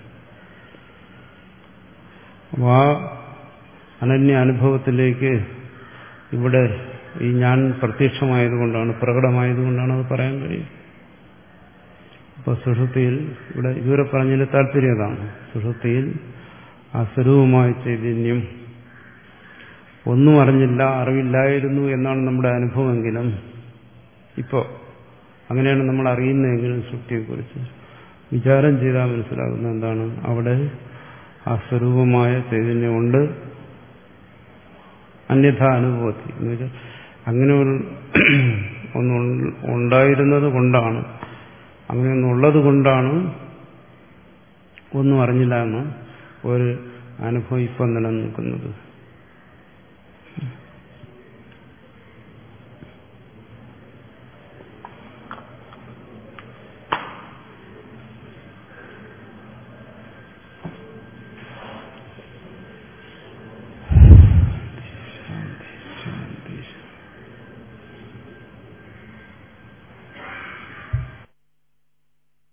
അപ്പോൾ ആ അനന്യ അനുഭവത്തിലേക്ക് ഇവിടെ ഈ ഞാൻ പ്രത്യക്ഷമായതുകൊണ്ടാണ്, പ്രകടമായതുകൊണ്ടാണ് അത് പറയാൻ കഴിയും. അപ്പോൾ സുഷുപ്തിയിൽ ഇവിടെ ഇതുവരെ പറഞ്ഞതിന്റെ താല്പര്യം അതാണ്. സുഷുപ്തിയിൽ ആ സ്വരൂപമായ ചൈതന്യം ഒന്നും അറിഞ്ഞില്ല, അറിവില്ലായിരുന്നു എന്നാണ് നമ്മുടെ അനുഭവമെങ്കിലും, ഇപ്പോൾ അങ്ങനെയാണ് നമ്മൾ അറിയുന്നതെങ്കിലും സുഷുപ്തിയെക്കുറിച്ച് വിചാരം ചെയ്താൽ മനസ്സിലാകുന്ന എന്താണ്? അവിടെ ആ സ്വരൂപമായ ചൈതന്യമുണ്ട്, അന്യഥ അനുഭവത്തി എന്ന് വെച്ചാൽ അങ്ങനെ ഒന്ന് ഉണ്ടായിരുന്നത് കൊണ്ടാണ്, അങ്ങനെ ഒന്നുള്ളത് കൊണ്ടാണ് ഒന്നും അറിഞ്ഞില്ല എന്ന് ഒരു അനുഭവം ഇപ്പം നിലനിൽക്കുന്നത്.